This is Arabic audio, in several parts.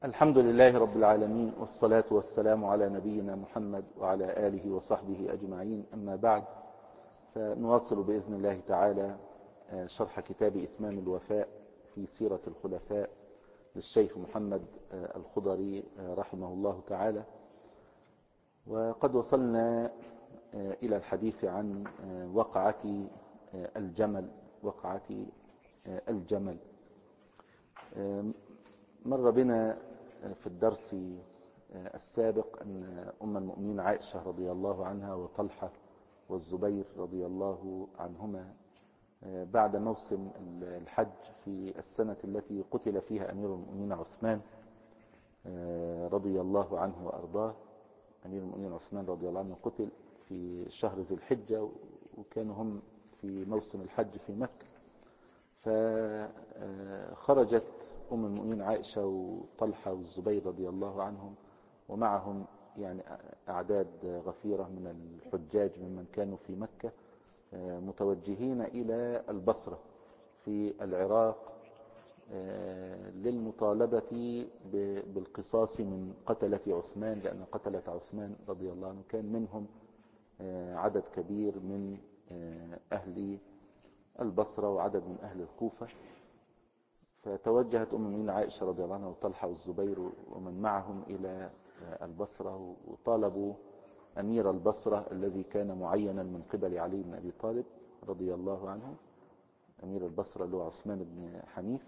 الحمد لله رب العالمين، والصلاة والسلام على نبينا محمد وعلى آله وصحبه أجمعين. أما بعد، فنواصل بإذن الله تعالى شرح كتاب إتمام الوفاء في سيرة الخلفاء للشيخ محمد الخضري رحمه الله تعالى. وقد وصلنا إلى الحديث عن وقعة الجمل. مر بنا في الدرس السابق أن أم المؤمنين عائشة رضي الله عنها وطلحة والزبير رضي الله عنهما بعد موسم الحج في السنة التي قتل فيها أمير المؤمنين عثمان رضي الله عنه وأرضاه. أمير المؤمنين عثمان رضي الله عنه قتل في شهر ذي الحجة، وكانوا هم في موسم الحج في مكة. فخرجت أم المؤمنين عائشة وطلحة والزبير رضي الله عنهم، ومعهم يعني أعداد غفيرة من الحجاج ممن كانوا في مكة، متوجهين إلى البصرة في العراق للمطالبة بالقصاص من قتلة عثمان، لأن قتلة عثمان رضي الله عنه كان منهم عدد كبير من أهل البصرة وعدد من أهل الكوفة. فتوجهت أم المؤمنين عائشة رضي الله عنها وطلحة والزبير ومن معهم إلى البصرة، وطالبوا أمير البصرة الذي كان معينا من قبل علي بن أبي طالب رضي الله عنه، أمير البصرة اللي هو عثمان بن حنيف.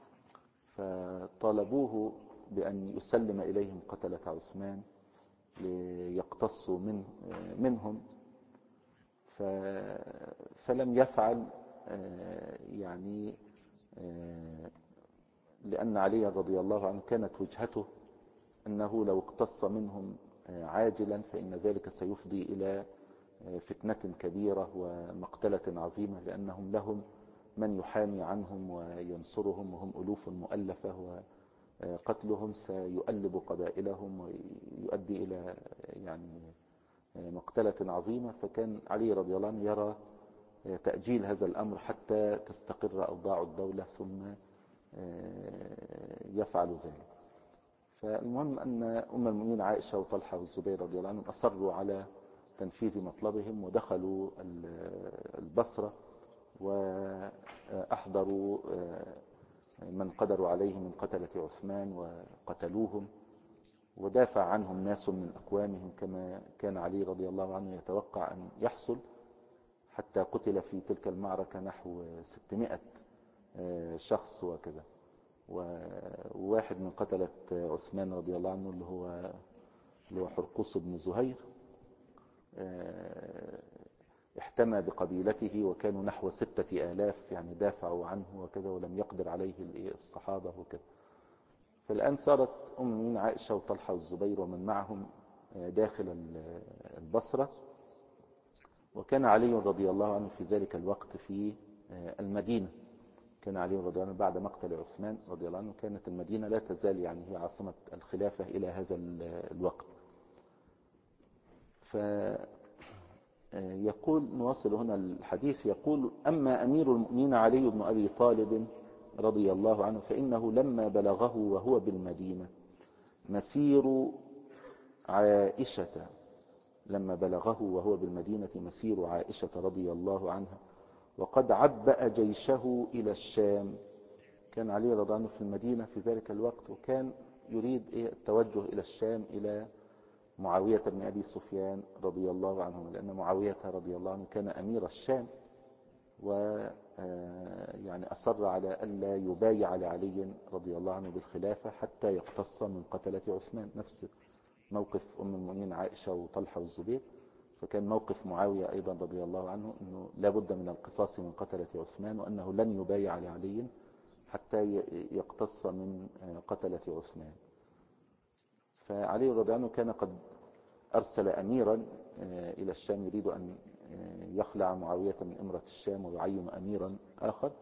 فطالبوه بأن يسلم إليهم قتلة عثمان ليقتصوا منهم، فلم يفعل، يعني لأن علي رضي الله عنه كانت وجهته أنه لو اقتص منهم عاجلا فإن ذلك سيفضي إلى فتنة كبيرة ومقتلة عظيمة، لأنهم لهم من يحامي عنهم وينصرهم، وهم ألوف مؤلفة، وقتلهم سيؤلب قبائلهم ويؤدي إلى يعني مقتلة عظيمة. فكان علي رضي الله عنه يرى تأجيل هذا الأمر حتى تستقر أوضاع الدولة ثم يفعل ذلك. فالمهم أن أم المؤمنين عائشة وطلحة والزبير رضي الله عنهم أصروا على تنفيذ مطلبهم، ودخلوا البصرة وأحضروا من قدروا عليه من قتلة عثمان وقتلوهم، ودافع عنهم ناس من أقوامهم كما كان علي رضي الله عنه يتوقع أن يحصل، حتى قتل في تلك المعركة نحو 600 شخص وكذا. وواحد من قتلة عثمان رضي الله عنه اللي هو حرقوس بن زهير احتمى بقبيلته، وكانوا نحو 6000 يعني دافعوا عنه وكذا، ولم يقدر عليه الصحابة وكذا. فالآن صارت أم المؤمنين عائشة وطلحة والزبير ومن معهم داخل البصرة، وكان علي رضي الله عنه في ذلك الوقت في المدينة. كان علي رضي الله عنه بعد مقتل عثمان رضي الله عنه كانت المدينة لا تزال يعني هي عاصمة الخلافة إلى هذا الوقت. فيقول نواصل هنا الحديث، يقول: أما أمير المؤمنين علي بن أبي طالب رضي الله عنه فإنه لما بلغه وهو بالمدينة مسير عائشة رضي الله عنها وقد عبأ جيشه إلى الشام. كان علي رضي الله عنه في المدينة في ذلك الوقت، وكان يريد التوجه إلى الشام إلى معاوية بن أبي سفيان رضي الله عنه، لأن معاوية رضي الله عنه كان أمير الشام، ويعني أصر على ألا يبايع لعلي رضي الله عنه بالخلافة حتى يقتص من قتلة عثمان. نفس موقف أم المؤمنين عائشة وطلحة والزبير، فكان موقف معاوية أيضا رضي الله عنه أنه لا بد من القصاص من قتلة عثمان، وأنه لن يبايع لعلي حتى يقتص من قتلة عثمان. فعلي رضي الله عنه كان قد أرسل أميرا إلى الشام يريد أن يخلع معاوية من إمرة الشام ويعين أميرا آخر،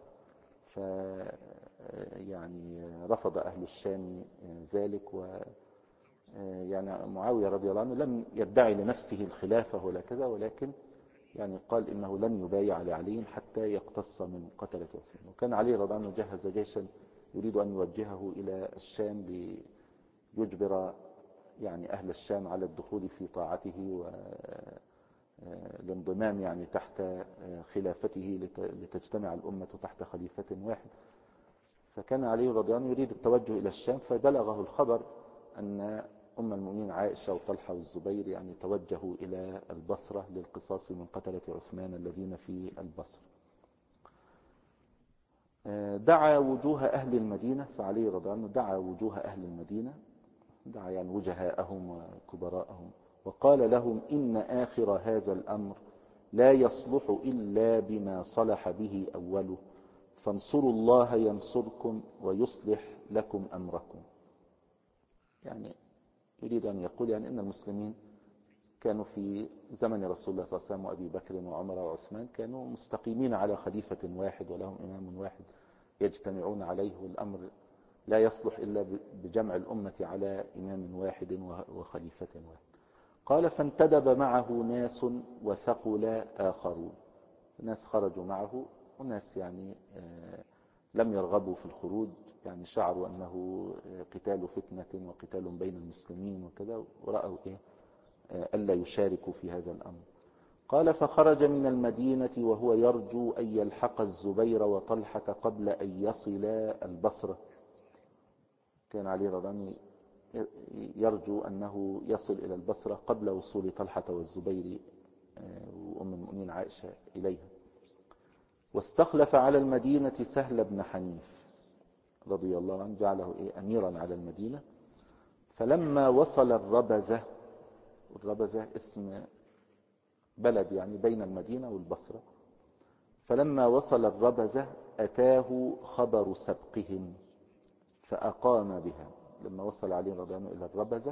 يعني رفض أهل الشام ذلك. يعني معاوية رضي الله عنه لم يدعي لنفسه الخلافة ولا كذا، ولكن يعني قال إنه لن يبايع لعلي حتى يقتص من قتلة عثمان. وكان علي رضي الله عنه جهز جيشا يريد أن يوجهه إلى الشام يجبر يعني أهل الشام على الدخول في طاعته والانضمام يعني تحت خلافته لتجتمع الأمة تحت خليفة واحد. فكان علي رضي الله عنه يريد التوجه إلى الشام، فبلغه الخبر أن أم المؤمنين عائشة وطلحة والزبير يعني توجهوا إلى البصرة للقصاص من قتلة عثمان الذين في البصرة. دعا وجوه أهل المدينة، فعلي رضي الله عنه دعا وجوه أهل المدينة، دعا يعني وجهاءهم وكبراءهم، وقال لهم: إن آخر هذا الأمر لا يصلح إلا بما صلح به أوله، فانصروا الله ينصركم ويصلح لكم أمركم. يعني يريد أن يقول يعني إن المسلمين كانوا في زمن رسول الله صلى الله عليه وسلم وأبي بكر وعمر وعثمان كانوا مستقيمين على خليفة واحد ولهم إمام واحد يجتمعون عليه، والأمر لا يصلح إلا بجمع الأمة على إمام واحد وخليفة واحد. قال: فانتدب معه ناس وثقل آخرون. ناس خرجوا معه وناس يعني لم يرغبوا في الخروج، يعني شعروا أنه قتال فتنة وقتال بين المسلمين وكذا، ورأوا ألا يشاركوا في هذا الأمر. قال: فخرج من المدينة وهو يرجو أن يلحق الزبير وطلحة قبل أن يصلا البصرة. كان علي رضي الله عنه يرجو أنه يصل إلى البصرة قبل وصول طلحة والزبير وأم المؤمنين عائشة إليها. واستخلف على المدينة سهل بن حنيف رضي الله عنه، جعله أميرا على المدينة. فلما وصل الربزة اسم بلد يعني بين المدينة والبصرة، فلما وصل الربزة أتاه خبر سبقهم فأقام بها. لما وصل علي رضي الله عنه إلى الربزة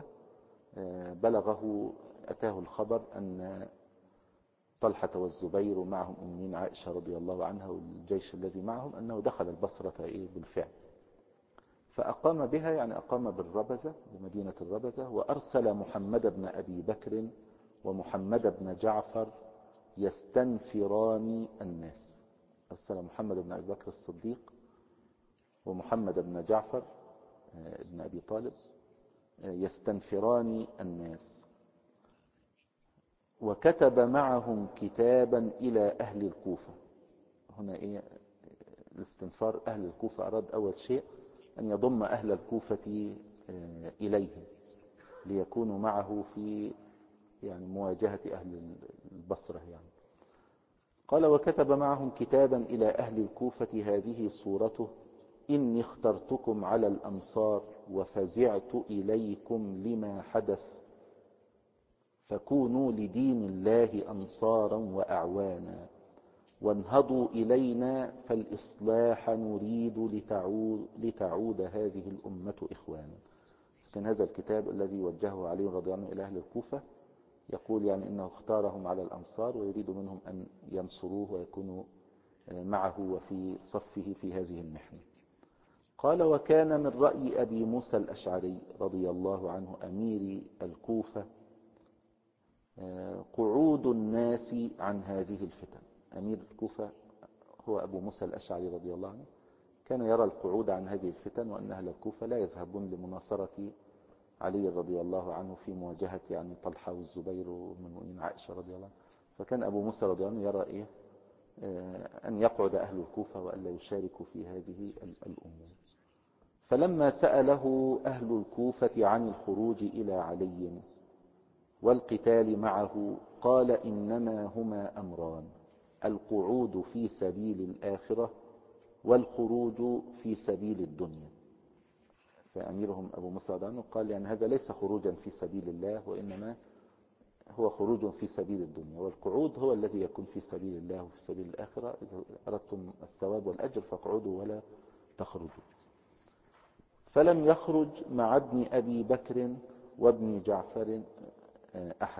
أتاه الخبر أن طلحة والزبير معهم أمين عائشة رضي الله عنها والجيش الذي معهم أنه دخل البصرة بالفعل. فأقام بها يعني أقام بالربزة بمدينة الربزة، وأرسل محمد بن أبي بكر ومحمد بن جعفر يستنفران الناس. أرسل محمد بن أبي بكر الصديق ومحمد بن جعفر ابن أبي طالب يستنفران الناس، وكتب معهم كتابا إلى أهل الكوفة. هنا الاستنفار أهل الكوفة أراد أول شيء أن يضم أهل الكوفة إليه ليكونوا معه في يعني مواجهة أهل البصرة يعني. قال: وكتب معهم كتابا إلى أهل الكوفة هذه صورته: إني اخترتكم على الأمصار وفزعت إليكم لما حدث، فكونوا لدين الله أنصارا وأعوانا، وانهضوا إلينا فالإصلاح نريد لتعود هذه الأمة إخوانا. كان هذا الكتاب الذي وجهه علي رضي الله عنه إلى أهل الكوفة يقول يعني إنه اختارهم على الأنصار ويريد منهم أن ينصروه ويكونوا معه وفي صفه في هذه المحنة. قال: وكان من رأي أبي موسى الأشعري رضي الله عنه أمير الكوفة قعود الناس عن هذه الفتن. أمير الكوفة هو أبو موسى الأشعري رضي الله عنه، كان يرى القعود عن هذه الفتن، وأن أهل الكوفة لا يذهبون لمناصرة علي رضي الله عنه في مواجهة يعني طلحة والزبير وأم المؤمنين عائشة رضي الله عنه. فكان أبو موسى رضي الله عنه يرى أن يقعد أهل الكوفة وألا يشاركوا في هذه الأمور. فلما سأله أهل الكوفة عن الخروج إلى علي والقتال معه قال: إنما هما أمران: القعود في سبيل الآخرة والخروج في سبيل الدنيا. فأميرهم أبو موسى رضي الله عنه قال يعني هذا ليس خروجا في سبيل الله، وإنما هو خروج في سبيل الدنيا، والقعود هو الذي يكون في سبيل الله وفي سبيل الآخرة. إذا أردتم الثواب والأجر فاقعدوا ولا تخرجوا. فلم يخرج مع ابن أبي بكر وابن جعفر أحد.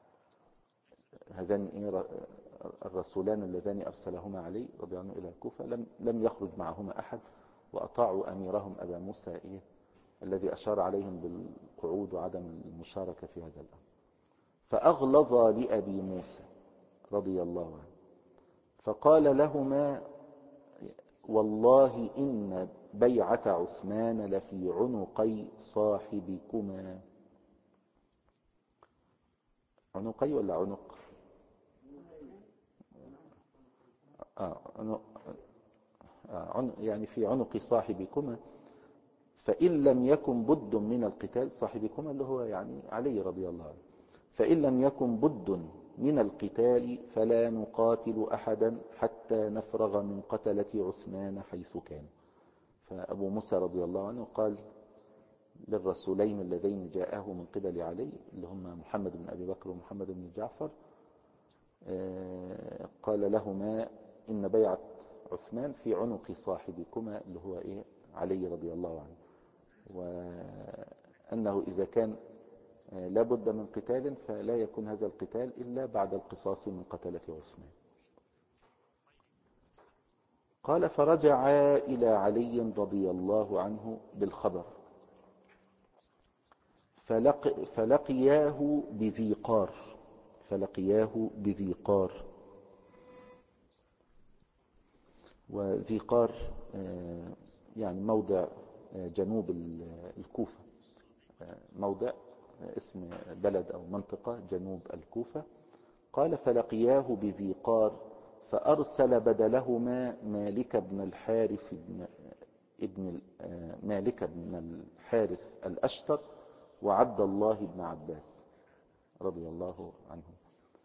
هذان الرسولان اللذان أرسلهما علي رضي الله عنه إلى الكوفة لم يخرج معهما أحد، وأطاعوا أميرهم أبا موسى الذي أشار عليهم بالقعود وعدم المشاركة في هذا الأمر. فأغلظ لأبي موسى رضي الله عنه فقال لهما: والله إن بيعة عثمان لفي عنقي صاحبكما. عنقي ولا عنق؟ يعني في عنق صاحبكما، فإن لم يكن بد من القتال، صاحبكما اللي هو يعني علي رضي الله عنه، فإن لم يكن بد من القتال فلا نقاتل أحدا حتى نفرغ من قتلة عثمان حيث كان. فأبو موسى رضي الله عنه قال للرسولين اللذين جاءه من قبل علي، اللي هم محمد بن أبي بكر ومحمد بن جعفر، قال لهما إن بيعة عثمان في عنق صاحبكما اللي هو علي رضي الله عنه، وأنه إذا كان لابد من قتال فلا يكون هذا القتال إلا بعد القصاص من قتلة عثمان. قال فرجع إلى علي رضي الله عنه بالخبر فلقياه بذي قار. وذي قار يعني موضع جنوب الكوفة، موضع اسم بلد أو منطقة جنوب الكوفة. قال فلقياه بذي قار فأرسل بدلهما مالك بن الحارث مالك بن الحارث الأشتر وعبد الله بن عباس رضي الله عنهم.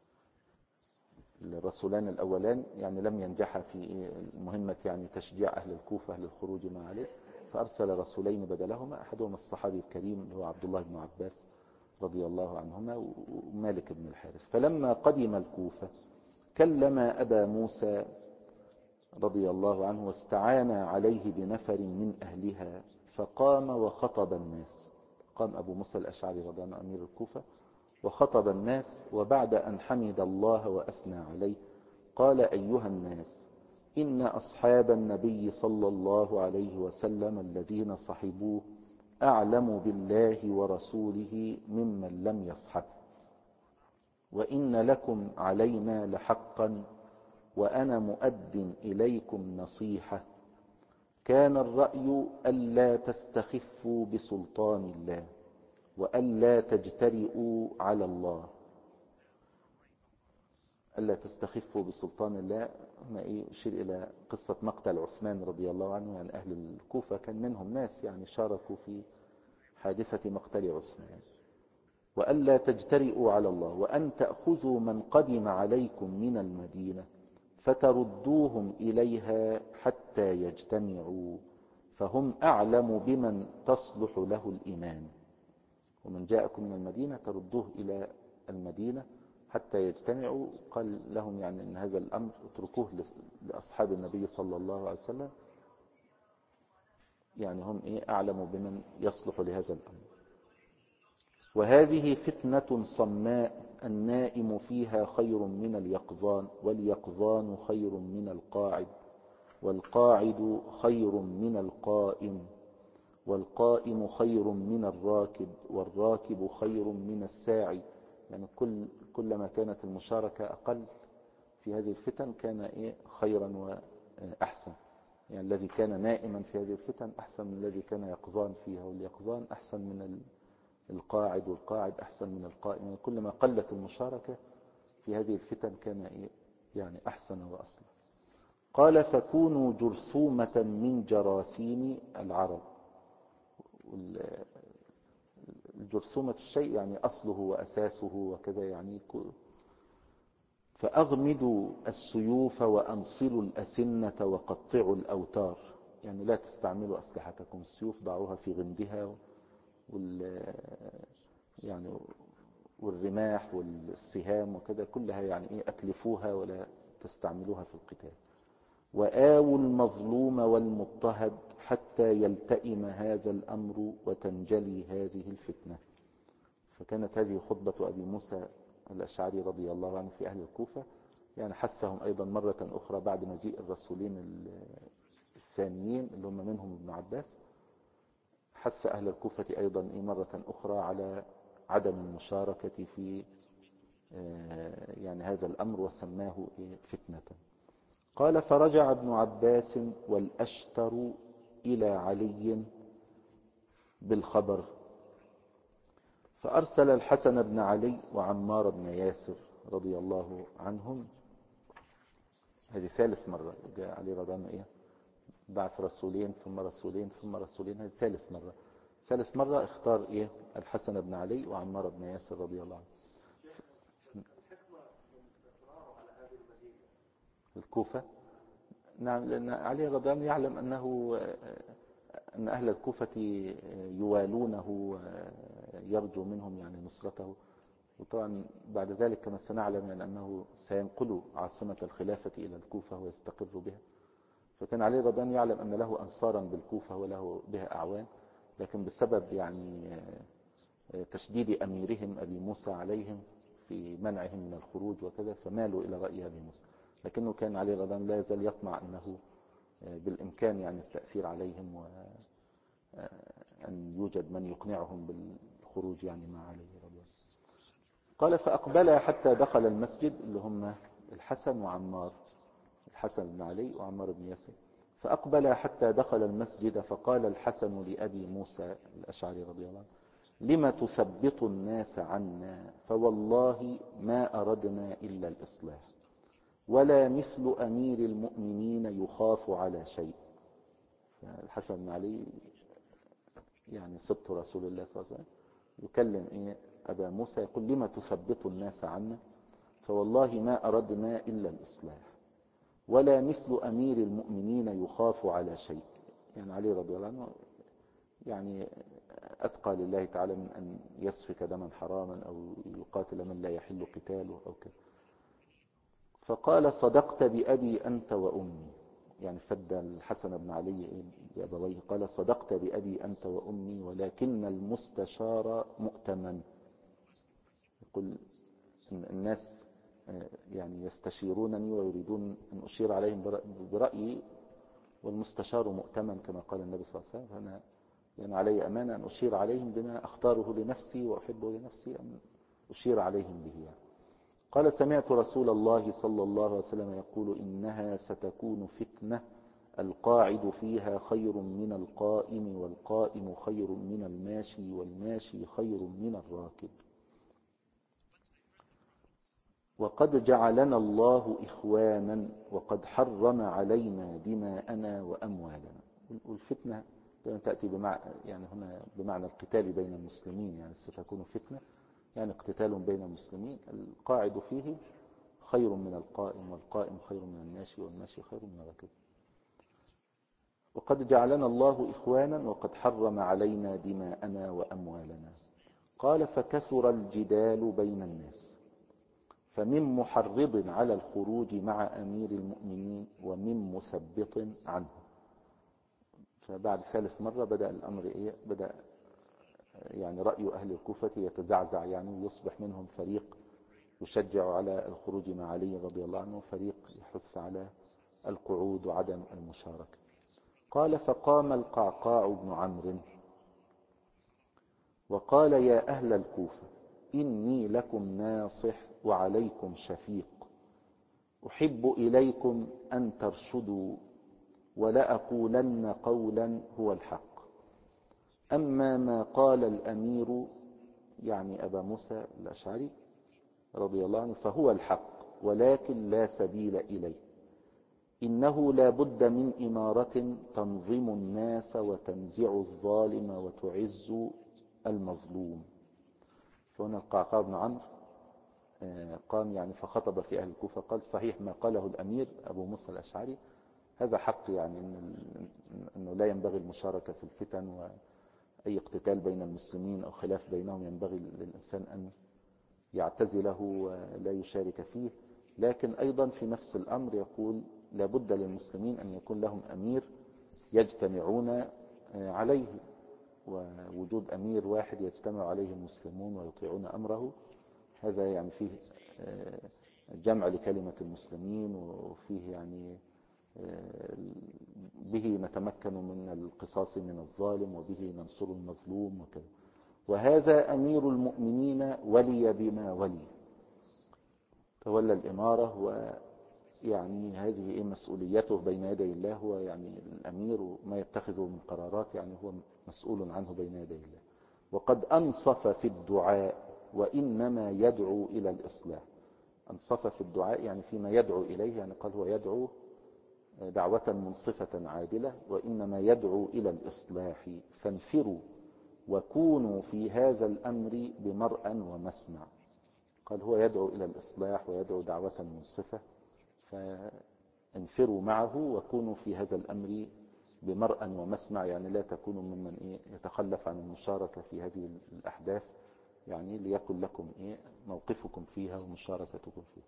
الرسولان الأولان يعني لم ينجحا في مهمة يعني تشجيع أهل الكوفة للخروج مع علي، فأرسل رسولين بدلهما، أحدهما الصحابي الكريم اللي هو عبد الله بن عباس رضي الله عنهما ومالك بن الحارث. فلما قدم الكوفة كلم أبا موسى رضي الله عنه واستعان عليه بنفر من أهلها فقام وخطب الناس. قام أبو موسى الأشعري رضي الله عنه أمير الكوفة وخطب الناس، وبعد أن حمد الله وأثنى عليه قال أيها الناس إن أصحاب النبي صلى الله عليه وسلم الذين صحبوه أعلم بالله ورسوله ممن لم يصحب، وإن لكم علينا لحقا وأنا مؤد إليكم نصيحة. كان الرأي ألا تستخفوا بسلطان الله وألا تجترئوا على الله. ألا تستخفوا بسلطان الله هنا يشير إلى قصة مقتل عثمان رضي الله عنه. يعني أهل الكوفة كان منهم ناس يعني شاركوا في حادثة مقتل عثمان. وألا تجترئوا على الله وأن تأخذوا من قدم عليكم من المدينة فتردوهم إليها حتى يجتمعوا، فهم أعلم بمن تصلح له الإيمان. ومن جاءكم من المدينة تردوه إلى المدينة حتى يجتمعوا. قال لهم يعني أن هذا الأمر اتركوه لأصحاب النبي صلى الله عليه وسلم، يعني هم أعلم بمن يصلح لهذا الأمر. وهذه فتنة صماء النائم فيها خير من اليقظان، واليقظان خير من القاعد، والقاعد خير من القائم، والقائم خير من الراكب، والراكب خير من الساعي. يعني كلما كانت المشاركة أقل في هذه الفتن كان خيرا وأحسن. يعني الذي كان نائما في هذه الفتن أحسن من الذي كان يقظان فيها، واليقظان أحسن من القاعد، والقاعد أحسن من القائم. يعني كلما قلت المشاركة في هذه الفتن كان يعني أحسن وأصلح. قال فكونوا جرثومة من جراثيم العرب. الجرثومة الشيء يعني أصله وأساسه وكذا. يعني فأغمدوا السيوف وأنصلوا الأسنة وقطعوا الأوتار. يعني لا تستعملوا أسلحتكم، السيوف ضعوها في غمدها يعني والرماح والسهام وكذا كلها يعني أتلفوها ولا تستعملوها في القتال. وآووا المظلوم والمضطهد حتى يلتئم هذا الأمر وتنجلي هذه الفتنة. فكانت هذه خطبة أبي موسى الأشعري رضي الله عنه في أهل الكوفة. يعني حثهم أيضا مرة أخرى بعد مجيء الرسولين الثانيين اللي هم منهم ابن عباس، حث أهل الكوفة أيضا مرة أخرى على عدم المشاركة في يعني هذا الأمر، وسماه فتنة. قال فرجع ابن عباس والأشتر إلى علي بالخبر، فأرسل الحسن بن علي وعمار بن ياسر رضي الله عنهم. هذه ثالث مرة جاء علي رضي الله عنه بعث رسولين ثم رسولين ثم رسولين، هذه ثالث مرة اختار الحسن بن علي وعمار بن ياسر رضي الله عنه. الكوفة، نعم، لأن علي رضي الله عنه يعلم أن أهل الكوفة يوالونه ويرجو منهم يعني نصرته، وطبعا بعد ذلك كما سنعلم أنه سينقل عاصمة الخلافة إلى الكوفة ويستقر بها. فكان علي رضي الله عنه يعلم أن له أنصارا بالكوفة وله بها أعوان، لكن بسبب يعني تشديد أميرهم أبي موسى عليهم في منعهم من الخروج وكذا فمالوا إلى رأي أبي موسى. لكنه كان علي رضي الله عنه لا يزال يطمع أنه بالإمكان يعني التأثير عليهم وأن يوجد من يقنعهم بالخروج يعني مع علي رضي الله عنه. قال فأقبل حتى دخل المسجد، اللي هم الحسن وعمار، الحسن بن علي وعمار بن ياسر. فأقبل حتى دخل المسجد، فقال الحسن لأبي موسى الأشعري رضي الله عنه: لم تثبط الناس عنا؟ فوالله ما أردنا إلا الإصلاح، ولا مثل أمير المؤمنين يخاف على شيء. الحسن بن علي يعني سبط رسول الله صلى الله عليه وسلم يكلم أبا موسى يقول: لم تثبط الناس عنا؟ فوالله ما أردنا إلا الإصلاح، ولا مثل أمير المؤمنين يخاف على شيء. يعني علي رضي الله عنه يعني أتقى لله تعالى من أن يسفك دما حراما أو يقاتل من لا يحل قتاله أو كذا. فقال: صدقت بأبي أنت وأمي، يعني فد الحسن بن علي بأبويه، قال: صدقت بأبي أنت وأمي، ولكن المستشار مؤتمن. يقول الناس يعني يستشيرونني ويريدون أن أشير عليهم برأيي، والمستشار مؤتمن كما قال النبي صلى الله عليه وسلم، فأنا يعني علي أمانة أن أشير عليهم بما أختاره لنفسي وأحبه لنفسي، أن أشير عليهم به يعني. قال: سمعت رسول الله صلى الله عليه وسلم يقول: إنها ستكون فتنة القاعد فيها خير من القائم، والقائم خير من الماشي، والماشي خير من الراكب. وقد جعلنا الله إخوانا، وقد حرم علينا دماءنا وأموالنا. والفتنة تأتي يعني هنا بمعنى القتال بين المسلمين، يعني ستكون فتنة يعني اقتتال بين المسلمين، القاعد فيه خير من القائم، والقائم خير من الماشي، والماشي خير من الراكب. وقد جعلنا الله إخوانا، وقد حرم علينا دماءنا وأموالنا. قال: فكثر الجدال بين الناس، فمن محرض على الخروج مع أمير المؤمنين ومن مثبط عنه. فبعد ثالث مرة بدأ الأمر بدأ يعني رأي أهل الكوفة يتزعزع، يعني ويصبح منهم فريق يشجع على الخروج مع علي رضي الله عنه، وفريق يحث على القعود وعدم المشاركة. قال: فقام القعقاع بن عمرو وقال: يا أهل الكوفة، إني لكم ناصح وعليكم شفيق، أحب إليكم أن ترشدوا، ولأقولن قولا هو الحق. أما ما قال الأمير، يعني أبا موسى الأشعري رضي الله عنه، فهو الحق، ولكن لا سبيل إليه. إنه لا بد من إمارة تنظم الناس وتنزع الظالم وتعز المظلوم. فهنا القعقاع بن عمرو قام يعني فخطب في أهل الكوفة، قال: صحيح ما قاله الأمير أبو موسى الأشعري، هذا حق، يعني أنه لا ينبغي المشاركة في الفتن، وأي اقتتال بين المسلمين أو خلاف بينهم ينبغي للإنسان أن يعتزله ولا يشارك فيه. لكن أيضا في نفس الأمر يقول: لابد للمسلمين أن يكون لهم أمير يجتمعون عليه، ووجود أمير واحد يجتمع عليه المسلمون ويطيعون أمره، هذا يعني فيه جمع لكلمة المسلمين، وفيه يعني به نتمكن من القصاص من الظالم، وبه ننصر المظلوم وكذا. وهذا أمير المؤمنين ولي بما ولي، تولى الإمارة يعني هذه مسؤوليته بين يدي الله، هو يعني الأمير، وما يتخذه من قرارات يعني هو مسؤول عنه بين يدي الله. وقد أنصف في الدعاء وإنما يدعو إلى الإصلاح. أنصف في الدعاء يعني فيما يدعو إليه، يعني قال هو يدعو دعوة منصفة عادلة، وإنما يدعو إلى الإصلاح. فانفروا وكونوا في هذا الأمر بمرأى ومسمع. قال هو يدعو إلى الإصلاح ويدعو دعوة منصفة، فانفروا معه وكونوا في هذا الأمر بمرأى ومسمع، يعني لا تكونوا ممن يتخلف عن المشاركة في هذه الأحداث، يعني ليكن لكم موقفكم فيها ومشاركتكم فيها.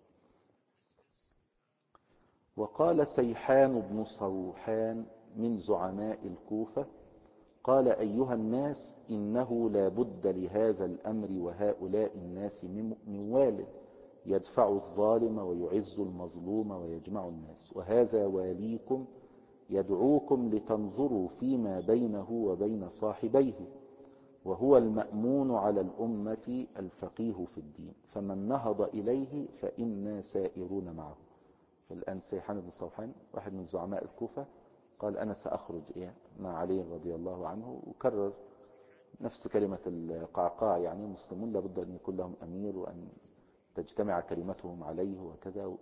وقال سيحان بن صوحان من زعماء الكوفة قال أيها الناس إنه لا بد لهذا الأمر وهؤلاء الناس من وال يدفع الظالم ويعز المظلوم ويجمع الناس، وهذا واليكم يدعوكم لتنظروا فيما بينه وبين صاحبيه، وهو المأمون على الأمة الفقيه في الدين، فمن نهض إليه فإنا سائرون معه. فالآن سيحان بن صوحان واحد من زعماء الكوفة قال أنا سأخرج مع علي رضي الله عنه، وكرر نفس كلمة القعقاع، يعني المسلمون لابد أن يكون لهم أمير وأن تجتمع كلمتهم عليه وكذا،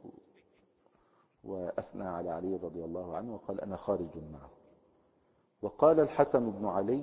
وأثنى على علي رضي الله عنه وقال أنا خارج معه. وقال الحسن بن علي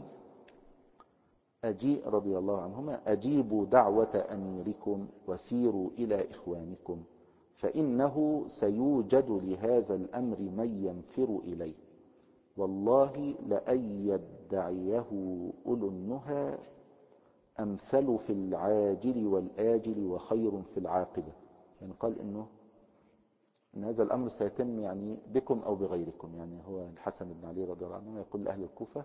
رضي الله عنهما أجيبوا دعوة أميركم وسيروا إلى إخوانكم، فإنه سيوجد لهذا الأمر من ينفر إليه، والله لأن يدعيه أولو النهى أمثل في العاجل والآجل وخير في العاقبة. يعني قال إن هذا الأمر سيتم يعني بكم أو بغيركم، يعني هو الحسن بن علي رضي الله عنه يقول لأهل الكوفة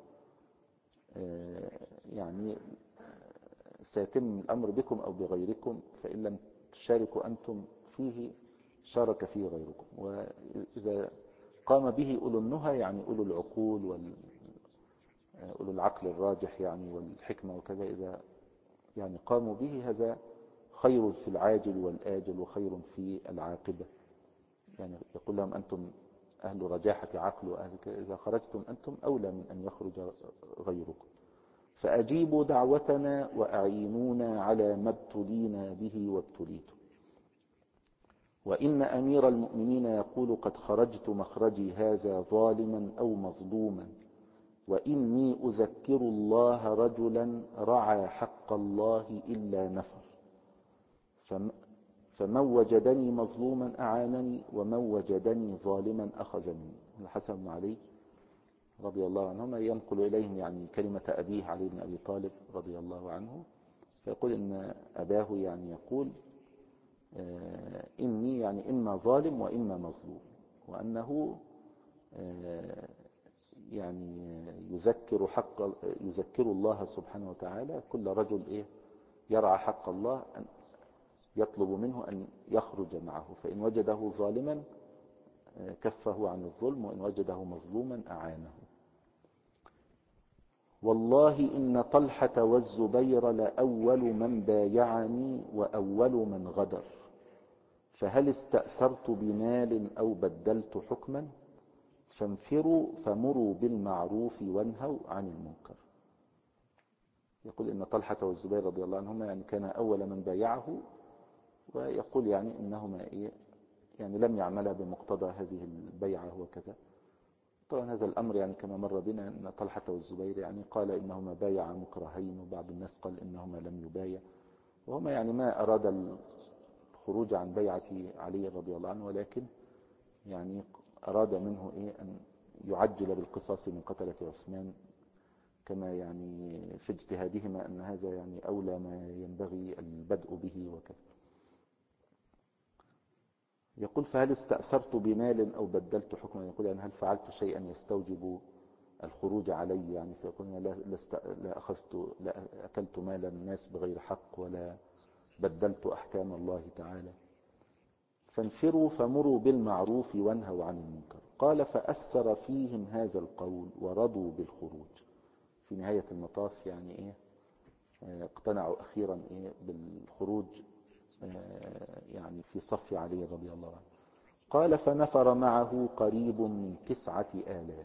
يعني سيتم الأمر بكم أو بغيركم، فإن لم تشاركوا أنتم فيه شارك فيه غيركم. وإذا قام به أولو النهى يعني أولو العقول أولو العقل الراجح يعني والحكمة وكذا، إذا يعني قاموا به هذا خير في العاجل والآجل وخير في العاقبة. يعني يقول لهم أنتم أهل رجاحة عقل وأهل إذا خرجتم أنتم أولى من أن يخرج غيركم، فأجيبوا دعوتنا وأعينونا على ما ابتلينا به وابتليتم. وإن أمير المؤمنين يقول قد خرجت مخرجي هذا ظالما أو مظلوما، وإني أذكر الله رجلا رعى حق الله إلا نفر، فمن وجدني مظلوما أعانني ومن وجدني ظالما أخذ مني. الحسن بن علي رضي الله عنهما ينقل إليهم يعني كلمة أبيه علي بن أبي طالب رضي الله عنه، فيقول إن أباه يعني يقول إني يعني إما ظالم وإما مظلوم، وأنه يعني يذكر الله سبحانه وتعالى كل رجل يرعى حق الله أن يطلب منه أن يخرج معه، فإن وجده ظالما كفه عن الظلم، وإن وجده مظلوما أعانه. والله إن طلحة والزبير لأول من بايعني وأول من غدر، فهل استأثرت بمال أو بدلت حكما، فانفروا فمروا بالمعروف وانهوا عن المنكر. يقول إن طلحة والزبير رضي الله عنهما يعني كان أول من بايعه، ويقول يعني إنهما يعني لم يعملا بمقتضى هذه البيعة وكذا. طبعا هذا الأمر يعني كما مر بنا أن طلحة والزبير يعني قال إنهما بايع مكرهين، وبعض الناس قال إنهما لم يبايع، وهما يعني ما أراد الخروج عن بيعة علي رضي الله عنه، ولكن يعني أراد منه أن يعجل بالقصاص من قتلة عثمان، كما يعني في اجتهادهما أن هذا يعني أولى ما ينبغي البدء به وكذا. يقول فهل استأثرت بمال أو بدلت حكما، يقول يعني هل فعلت شيئا يستوجب الخروج علي، يعني فيقول لا أكلت مال الناس بغير حق ولا بدلت أحكام الله تعالى. فانفروا فمروا بالمعروف وانهوا عن المنكر. قال فأثر فيهم هذا القول ورضوا بالخروج. في نهاية المطاف يعني اقتنعوا أخيرا بالخروج يعني في صف علي رضي الله عنه. قال فنفر معه قريب من 9000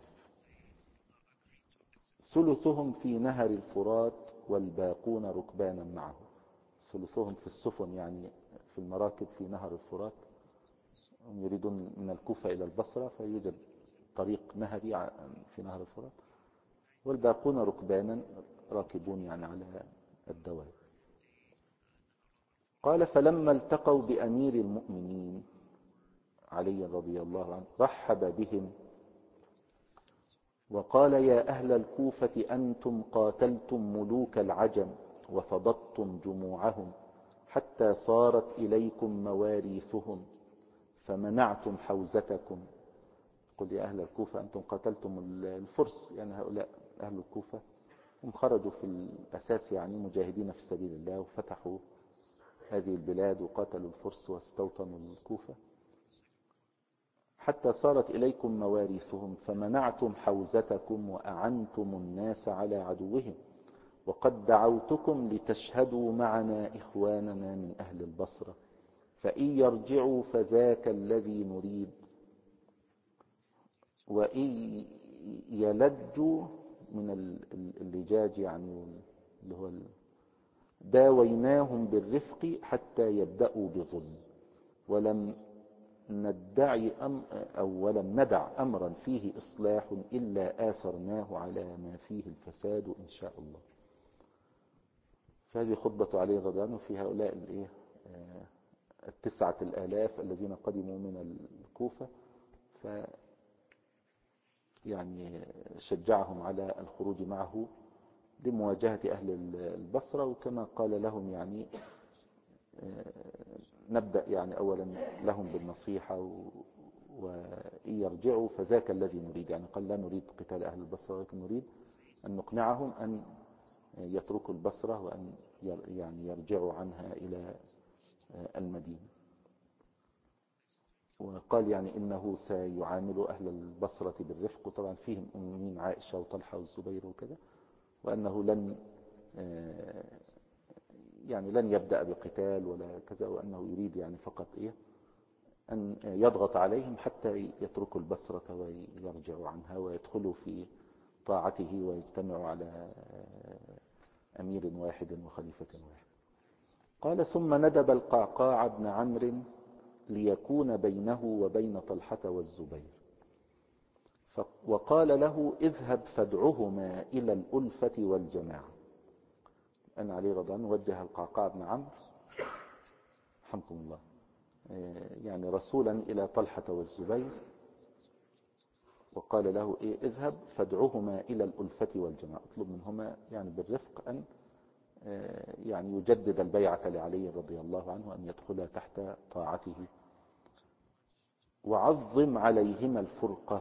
ثلثهم في نهر الفرات والباقون ركبانا معه. ثلثهم في السفن يعني في المراكب في نهر الفرات، هم يريدون من الكوفة إلى البصرة فيوجد طريق نهري في نهر الفرات، والباقون ركبانا راكبون يعني على الدواب. قال فلما التقوا بأمير المؤمنين علي رضي الله عنه رحب بهم وقال يا أهل الكوفة أنتم قاتلتم ملوك العجم وفضضتم جموعهم حتى صارت إليكم مواريثهم فمنعتم حوزتكم. قل يا أهل الكوفة أنتم قاتلتم الفرس، يعني هؤلاء أهل الكوفة هم خرجوا في الأساس يعني مجاهدين في سبيل الله وفتحوا هذه البلاد وقاتلوا الفرس واستوطنوا الكوفة حتى صارت إليكم مواريثهم فمنعتم حوزتكم وأعنتم الناس على عدوهم وقد دعوتكم لتشهدوا معنا إخواننا من أهل البصرة فإن يرجعوا فذاك الذي نريد وإن يلجوا من اللجاج يعني اللي هو داويناهم بالرفق حتى يبدأوا بظلم ولم ندع أمرا فيه إصلاح إلا آثرناه على ما فيه الفساد إن شاء الله. فهذه خطبة علي رضي الله عنه في هؤلاء 9000 الذين قدموا من الكوفة، يعني شجعهم على الخروج معه لمواجهة أهل البصرة. وكما قال لهم يعني نبدأ يعني أولا لهم بالنصيحة وإن يرجعوا فذاك الذي نريد، يعني قال لا نريد قتال أهل البصرة ولكن نريد أن نقنعهم أن يتركوا البصرة وأن يعني يرجعوا عنها إلى المدينة. وقال يعني إنه سيعامل أهل البصرة بالرفق، وطبعا فيهم أمين عائشة وطلحة والزبير وكذا، وأنه لن يبدأ بقتال ولا كذا، وأنه يريد يعني فقط أن يضغط عليهم حتى يتركوا البصرة ويرجعوا عنها ويدخلوا في طاعته ويجتمعوا على أمير واحد وخليفة واحد. قال ثم ندب القعقاع بن عمرو ليكون بينه وبين طلحة والزبير وقال له اذهب فادعهما إلى الألفة والجماعة. أن علي رضي الله عنه وجه القعقاع بن عمرو رحمكم الله يعني رسولا إلى طلحة والزبير وقال له اذهب فادعهما إلى الألفة والجماعة، اطلب منهما يعني بالرفق أن يعني يجدد البيعة لعلي رضي الله عنه وأن يدخل تحت طاعته، وعظم عليهما الفرقة،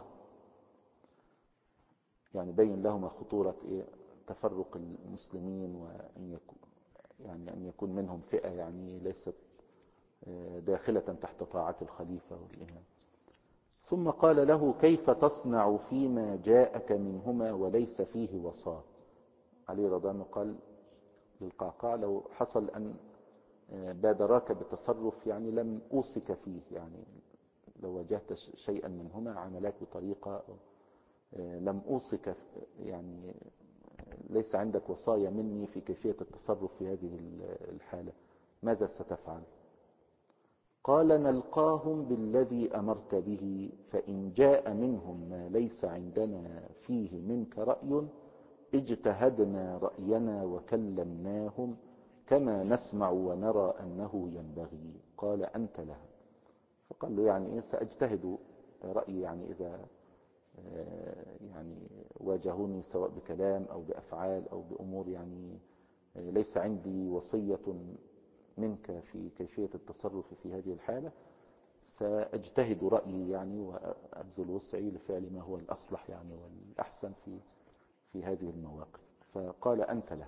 يعني بين لهما خطورة تفرق المسلمين وأن أن يكون منهم فئة يعني ليست داخلة تحت طاعة الخليفة والإمام. ثم قال له كيف تصنع فيما جاءك منهما وليس فيه وصاة. علي رضي الله عنه قال للقعقاع لو حصل أن بادراك بتصرف يعني لم أوصك فيه، يعني لو واجهت شيئا منهما عملاك بطريقة لم أوصك يعني ليس عندك وصايا مني في كيفية التصرف في هذه الحالة، ماذا ستفعل؟ قال نلقاهم بالذي أمرت به فإن جاء منهم ما ليس عندنا فيه منك رأي اجتهدنا رأينا وكلمناهم كما نسمع ونرى أنه ينبغي. قال أنت لها. فقال له يعني سأجتهد رأيي يعني إذا يعني واجهوني سواء بكلام أو بأفعال أو بأمور يعني ليس عندي وصية منك في كيفية التصرف في هذه الحالة، سأجتهد رأيي يعني وأبذل وسعي لفعل ما هو الأصلح يعني والأحسن في هذه المواقف. فقال أنت له.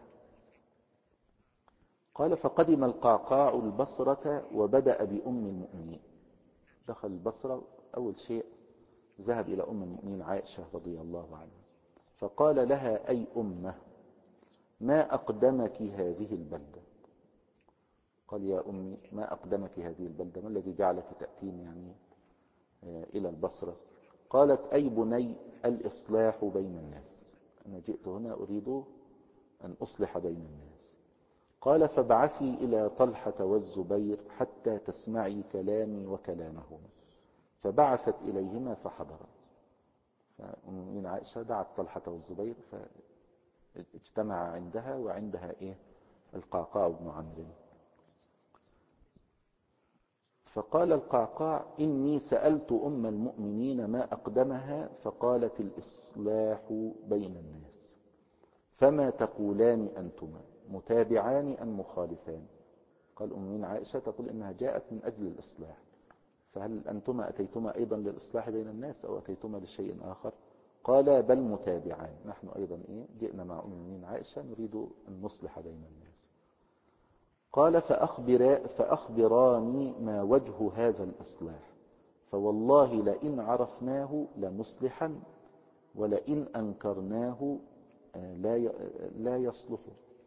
قال فقدم القعقاع البصرة وبدأ بأم المؤمنين. دخل البصرة أول شيء ذهب إلى أم المؤمنين عائشة رضي الله عنها فقال لها أي أمه ما أقدمك هذه البلدة؟ قال يا أمي ما أقدمك هذه البلدة، ما الذي جعلك تأتين يعني إلى البصرة. قالت أي بني الإصلاح بين الناس، أنا جئت هنا أريد أن أصلح بين الناس. قال فابعثي إلى طلحة والزبير حتى تسمعي كلامي وكلامهما. فبعثت إليهما فحضرا. فأم عائشة دعت طلحة والزبير فاجتمع عندها، وعندها القعقاع بن عمرو. فقال القعقاع إني سألت أم المؤمنين ما أقدمها فقالت الإصلاح بين الناس، فما تقولان أنتما متابعان أم مخالفان؟ قال أم المؤمنين عائشة تقول إنها جاءت من أجل الإصلاح، فهل أنتما أتيتما أيضا للإصلاح بين الناس أو أتيتما لشيء آخر؟ قال بل متابعان، نحن أيضا جئنا مع أم المؤمنين عائشة نريد أن نصلح بين الناس. قال فأخبراني ما وجه هذا الإصلاح، فوالله لئن عرفناه لنصلحا، ولئن أنكرناه لا يصلح.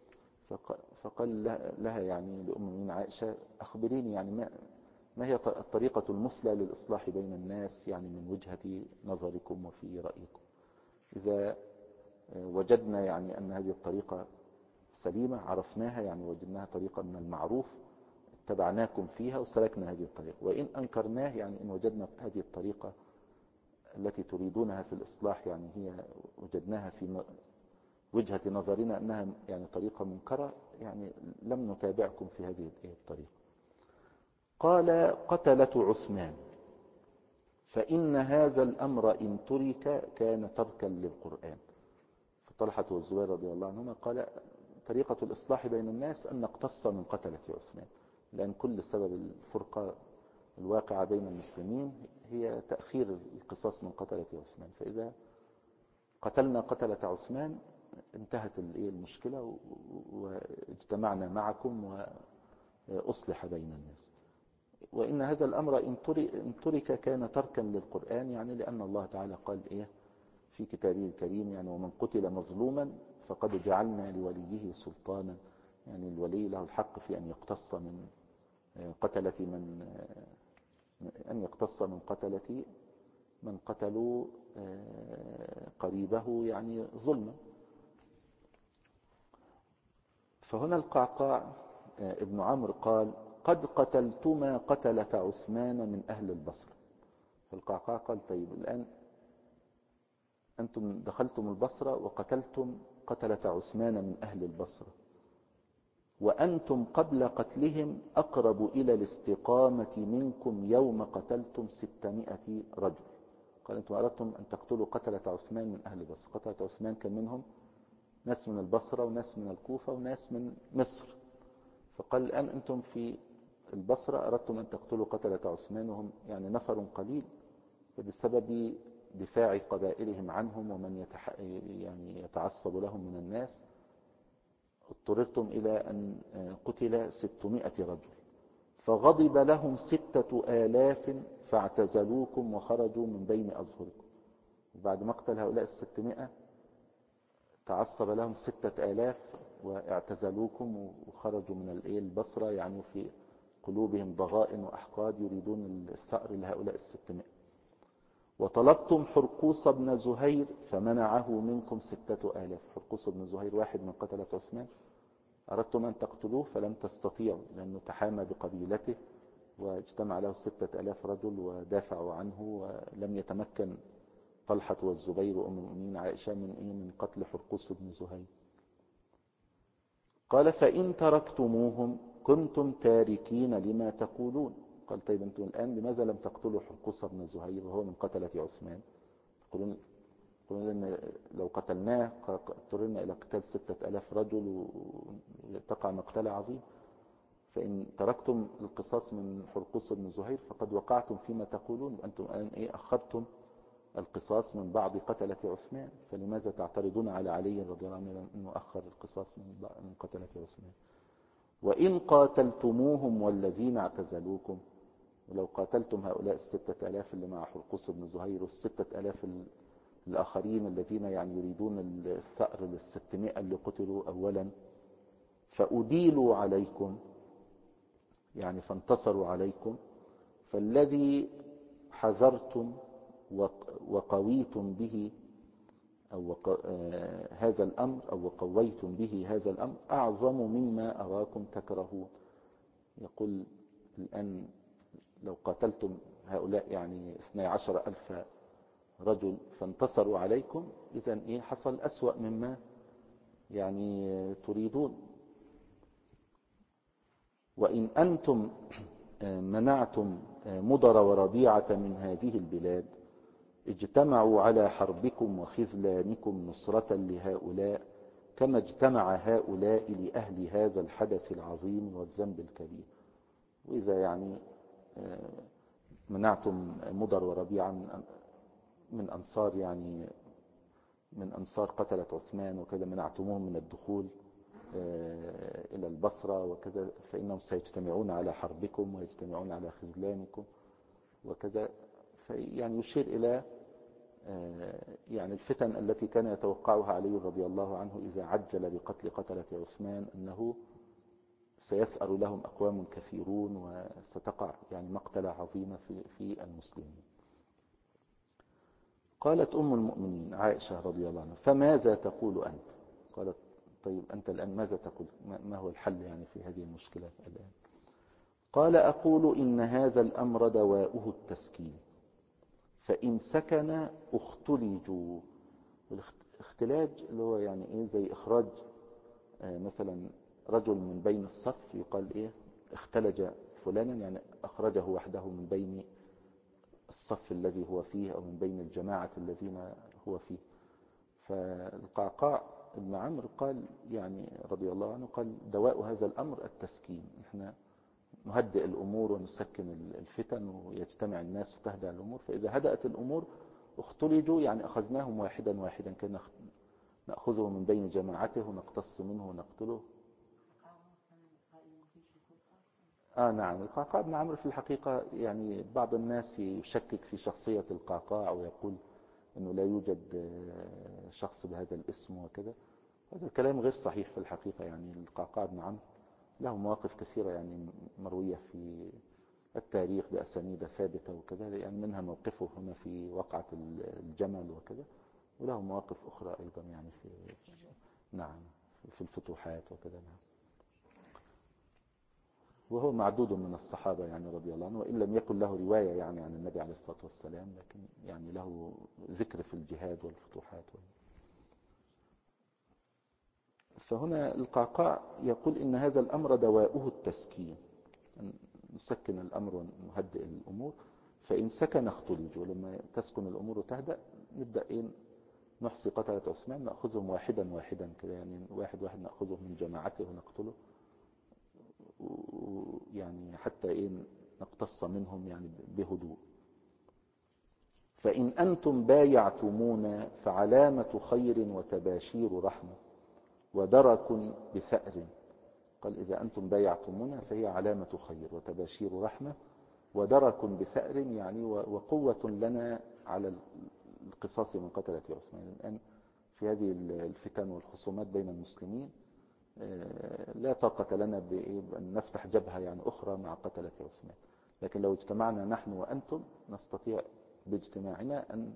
فقال لها يعني لأم المؤمنين عائشة أخبريني يعني ما هي الطريقة المثلى للإصلاح بين الناس يعني من وجهة نظركم وفي رأيكم. إذا وجدنا يعني أن هذه الطريقة سليمة عرفناها، يعني وجدناها طريقة من المعروف اتبعناكم فيها وسلكنا هذه الطريقة، وإن أنكرناه يعني إن وجدنا هذه الطريقة التي تريدونها في الإصلاح يعني هي وجدناها في وجهة نظرنا أنها يعني طريقة منكرة، يعني لم نتابعكم في هذه الطريقة. قال قتلة عثمان، فإن هذا الأمر إن ترك كان تركا للقرآن. فطلحة والزبير رضي الله عنهما قال طريقة الإصلاح بين الناس أن نقتص من قتلة عثمان، لأن كل سبب الفرقة الواقعة بين المسلمين هي تأخير القصاص من قتلة عثمان، فإذا قتلنا قتلة عثمان انتهت المشكلة واجتمعنا معكم وأصلح بين الناس. وإن هذا الأمر إن ترك كان تركا للقرآن، يعني لأن الله تعالى قال في كتابه الكريم يعني ومن قتل مظلوما فقد جعلنا لوليه سلطانا، يعني الولي له الحق في أن يقتص من قتلة من قتلوا قريبه يعني ظلما. فهنا القعقاع ابن عمرو قال قد قتلتما قتلة عثمان من أهل البصرة. فالقعقاع قال طيب الآن أنتم دخلتم البصرة وقتلتم قتلة عثمان من أهل البصرة، وأنتم قبل قتلهم أقرب إلى الاستقامة منكم يوم قتلتم 600 رجل. قال أنتم أردتم أن تقتلوا قتلة عثمان من أهل البصرة. قتلة عثمان كان منهم ناس من البصرة وناس من الكوفة وناس من مصر. فقال الآن أنتم في البصرة أردتم أن تقتلوا قتلة عثمان وهم يعني نفر قليل، فبسبب دفاع قبائلهم عنهم ومن يعني يتعصب لهم من الناس اضطررتم إلى أن قتل 600 رجل. فغضب لهم 6000 فاعتزلوكم وخرجوا من بين أظهركم. وبعد مقتل هؤلاء 600 تعصب لهم 6000 واعتزلوكم وخرجوا من البصرة، يعني في قلوبهم ضغائن وأحقاد يريدون الثأر لهؤلاء 600. وطلبتم حرقوس بن زهير فمنعه منكم 6000. حرقوس بن زهير واحد من قتلة عثمان، أردتم أن تقتلوه فلم تستطيعوا لأنه تحامى بقبيلته واجتمع له 6000 رجل ودافعوا عنه، ولم يتمكن طلحة والزبير وأم المؤمنين عائشة من قتل حرقوس بن زهير. قال فإن تركتموهم كنتم تاركين لما تقولون. قال طيب أنتم الآن لماذا لم تقتلوا حرقوس بن زهير وهو من قتلة عثمان؟ تقولون أن لو قتلناه اضطررنا إلى قتال 6000 رجل وتقع مقتلة عظيم. فإن تركتم القصاص من حرقوس بن زهير فقد وقعتم فيما تقولون، وأنتم الآن أخرتم القصاص من بعض قتلة عثمان، فلماذا تعترضون على علي رضي الله عنه أنه أخر القصاص من قتلة عثمان؟ وإن قاتلتموهم والذين اعتزلوكم، ولو قاتلتم هؤلاء 6000 اللي مع حرقوس بن زهير وال6000 الآخرين الذين يعني يريدون الثأر لل600 اللي قتلوا أولا، فأديلوا عليكم يعني فانتصروا عليكم، فالذي حذرتم وقويتم به أو هذا الأمر أو وقويتم به هذا الأمر أعظم مما أراكم تكرهون. يقول الآن لو قاتلتم هؤلاء يعني 12,000 رجل فانتصروا عليكم، إذن حصل أسوأ مما يعني تريدون. وإن أنتم منعتم مضر وربيعة من هذه البلاد اجتمعوا على حربكم وخذلانكم نصرة لهؤلاء كما اجتمع هؤلاء لأهل هذا الحدث العظيم والذنب الكبير. وإذا يعني منعتم مضر وربيعة من أنصار يعني من أنصار قتلة عثمان وكذا، منعتموهم من الدخول إلى البصرة وكذا، فإنهم سيجتمعون على حربكم ويجتمعون على خذلانكم وكذا. يعني يشير إلى يعني الفتن التي كان يتوقعها علي رضي الله عنه إذا عجل بقتل قتلة عثمان، أنه سيسأر لهم أقوام كثيرون وستقع يعني مقتلة عظيمة في المسلمين. قالت أم المؤمنين عائشة رضي الله عنها: فماذا تقول أنت؟ قالت: طيب أنت الآن ماذا تقول؟ ما هو الحل يعني في هذه المشكلة الآن؟ قال: أقول إن هذا الأمر دواؤه التسكين، فإن سكن اختلجوا. الاختلاج اللي هو يعني زي إخراج مثلا رجل من بين الصف، يقال اختلج فلانا، يعني أخرجه وحده من بين الصف الذي هو فيه أو من بين الجماعة الذين هو فيه. فالقعقاع ابن عمرو قال يعني رضي الله عنه قال: دواء هذا الأمر التسكين، احنا نهدئ الأمور ونسكن الفتن ويجتمع الناس وتهدأ الأمور، فإذا هدأت الأمور اختلجوا، يعني أخذناهم واحدا واحدا، كنا نأخذه من بين جماعته ونقتص منه ونقتله. نعم، القعقاع بن عمرو في الحقيقة يعني بعض الناس يشكك في شخصية القعقاع ويقول أنه لا يوجد شخص بهذا الاسم وكذا. هذا الكلام غير صحيح في الحقيقة. يعني القعقاع بن عمرو له مواقف كثيرة يعني مروية في التاريخ بأسانيد ثابتة وكذا، يعني منها موقفه هنا في وقعة الجمل وكذا، وله مواقف أخرى أيضا يعني نعم في الفتوحات وكذا. نعم، وهو معدود من الصحابة يعني رضي الله عنه، وإن لم يكن له رواية يعني عن النبي عليه الصلاة والسلام، لكن يعني له ذكر في الجهاد والفتوحات. فهنا القعقاع يقول إن هذا الأمر دواؤه التسكين، نسكن الأمر ونهدئ الأمور، فإن سكن اختلج، ولما تسكن الأمور وتهدأ نبدأ نحصي قتلة عثمان، نأخذهم واحدا واحدا كده، يعني واحد واحد نأخذه من جماعته ونقتله، يعني حتى نقتص منهم يعني بهدوء. فإن أنتم بايعتمونا فعلامة خير وتباشير رحمة ودرك بثأر. قال: إذا أنتم بايعتمونا فهي علامة خير وتباشير رحمة ودرك بثأر، يعني وقوة لنا على القصاص من قتلة عثمان. الآن في هذه الفتن والخصومات بين المسلمين لا طاقة لنا بأن نفتح جبهة يعني أخرى مع قتلة عثمان، لكن لو اجتمعنا نحن وأنتم نستطيع باجتماعنا أن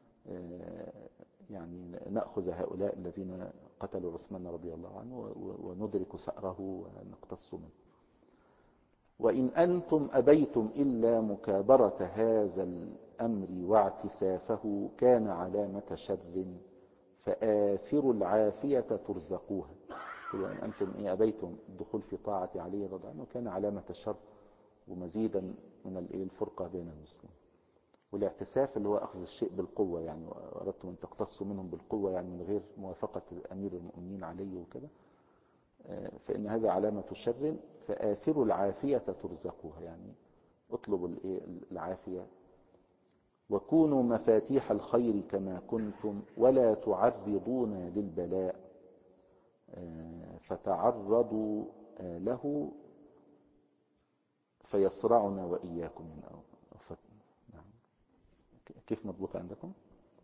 يعني نأخذ هؤلاء الذين قتلوا عثمان رضي الله عنه وندرك ثأره ونقتص منه. وإن أنتم أبيتم إلا مكابرة هذا الأمر واعتسافه كان علامة شر فآثروا العافية ترزقوها. وإن أنتم أبيتم الدخول في طاعة علي رضي الله عنه كان علامة شر ومزيدا من الفرقة بين المسلمين. والاعتساف اللي هو أخذ الشيء بالقوة، يعني أردتم أن تقتصوا منهم بالقوة يعني من غير موافقة أمير المؤمنين علي وكذا، فإن هذا علامة شر فآثروا العافية ترزقوها، يعني اطلبوا العافية. وكونوا مفاتيح الخير كما كنتم ولا تعرضون للبلاء فتعرضوا له فيصرعنا وإياكم من نعم. كيف مضبوط عندكم؟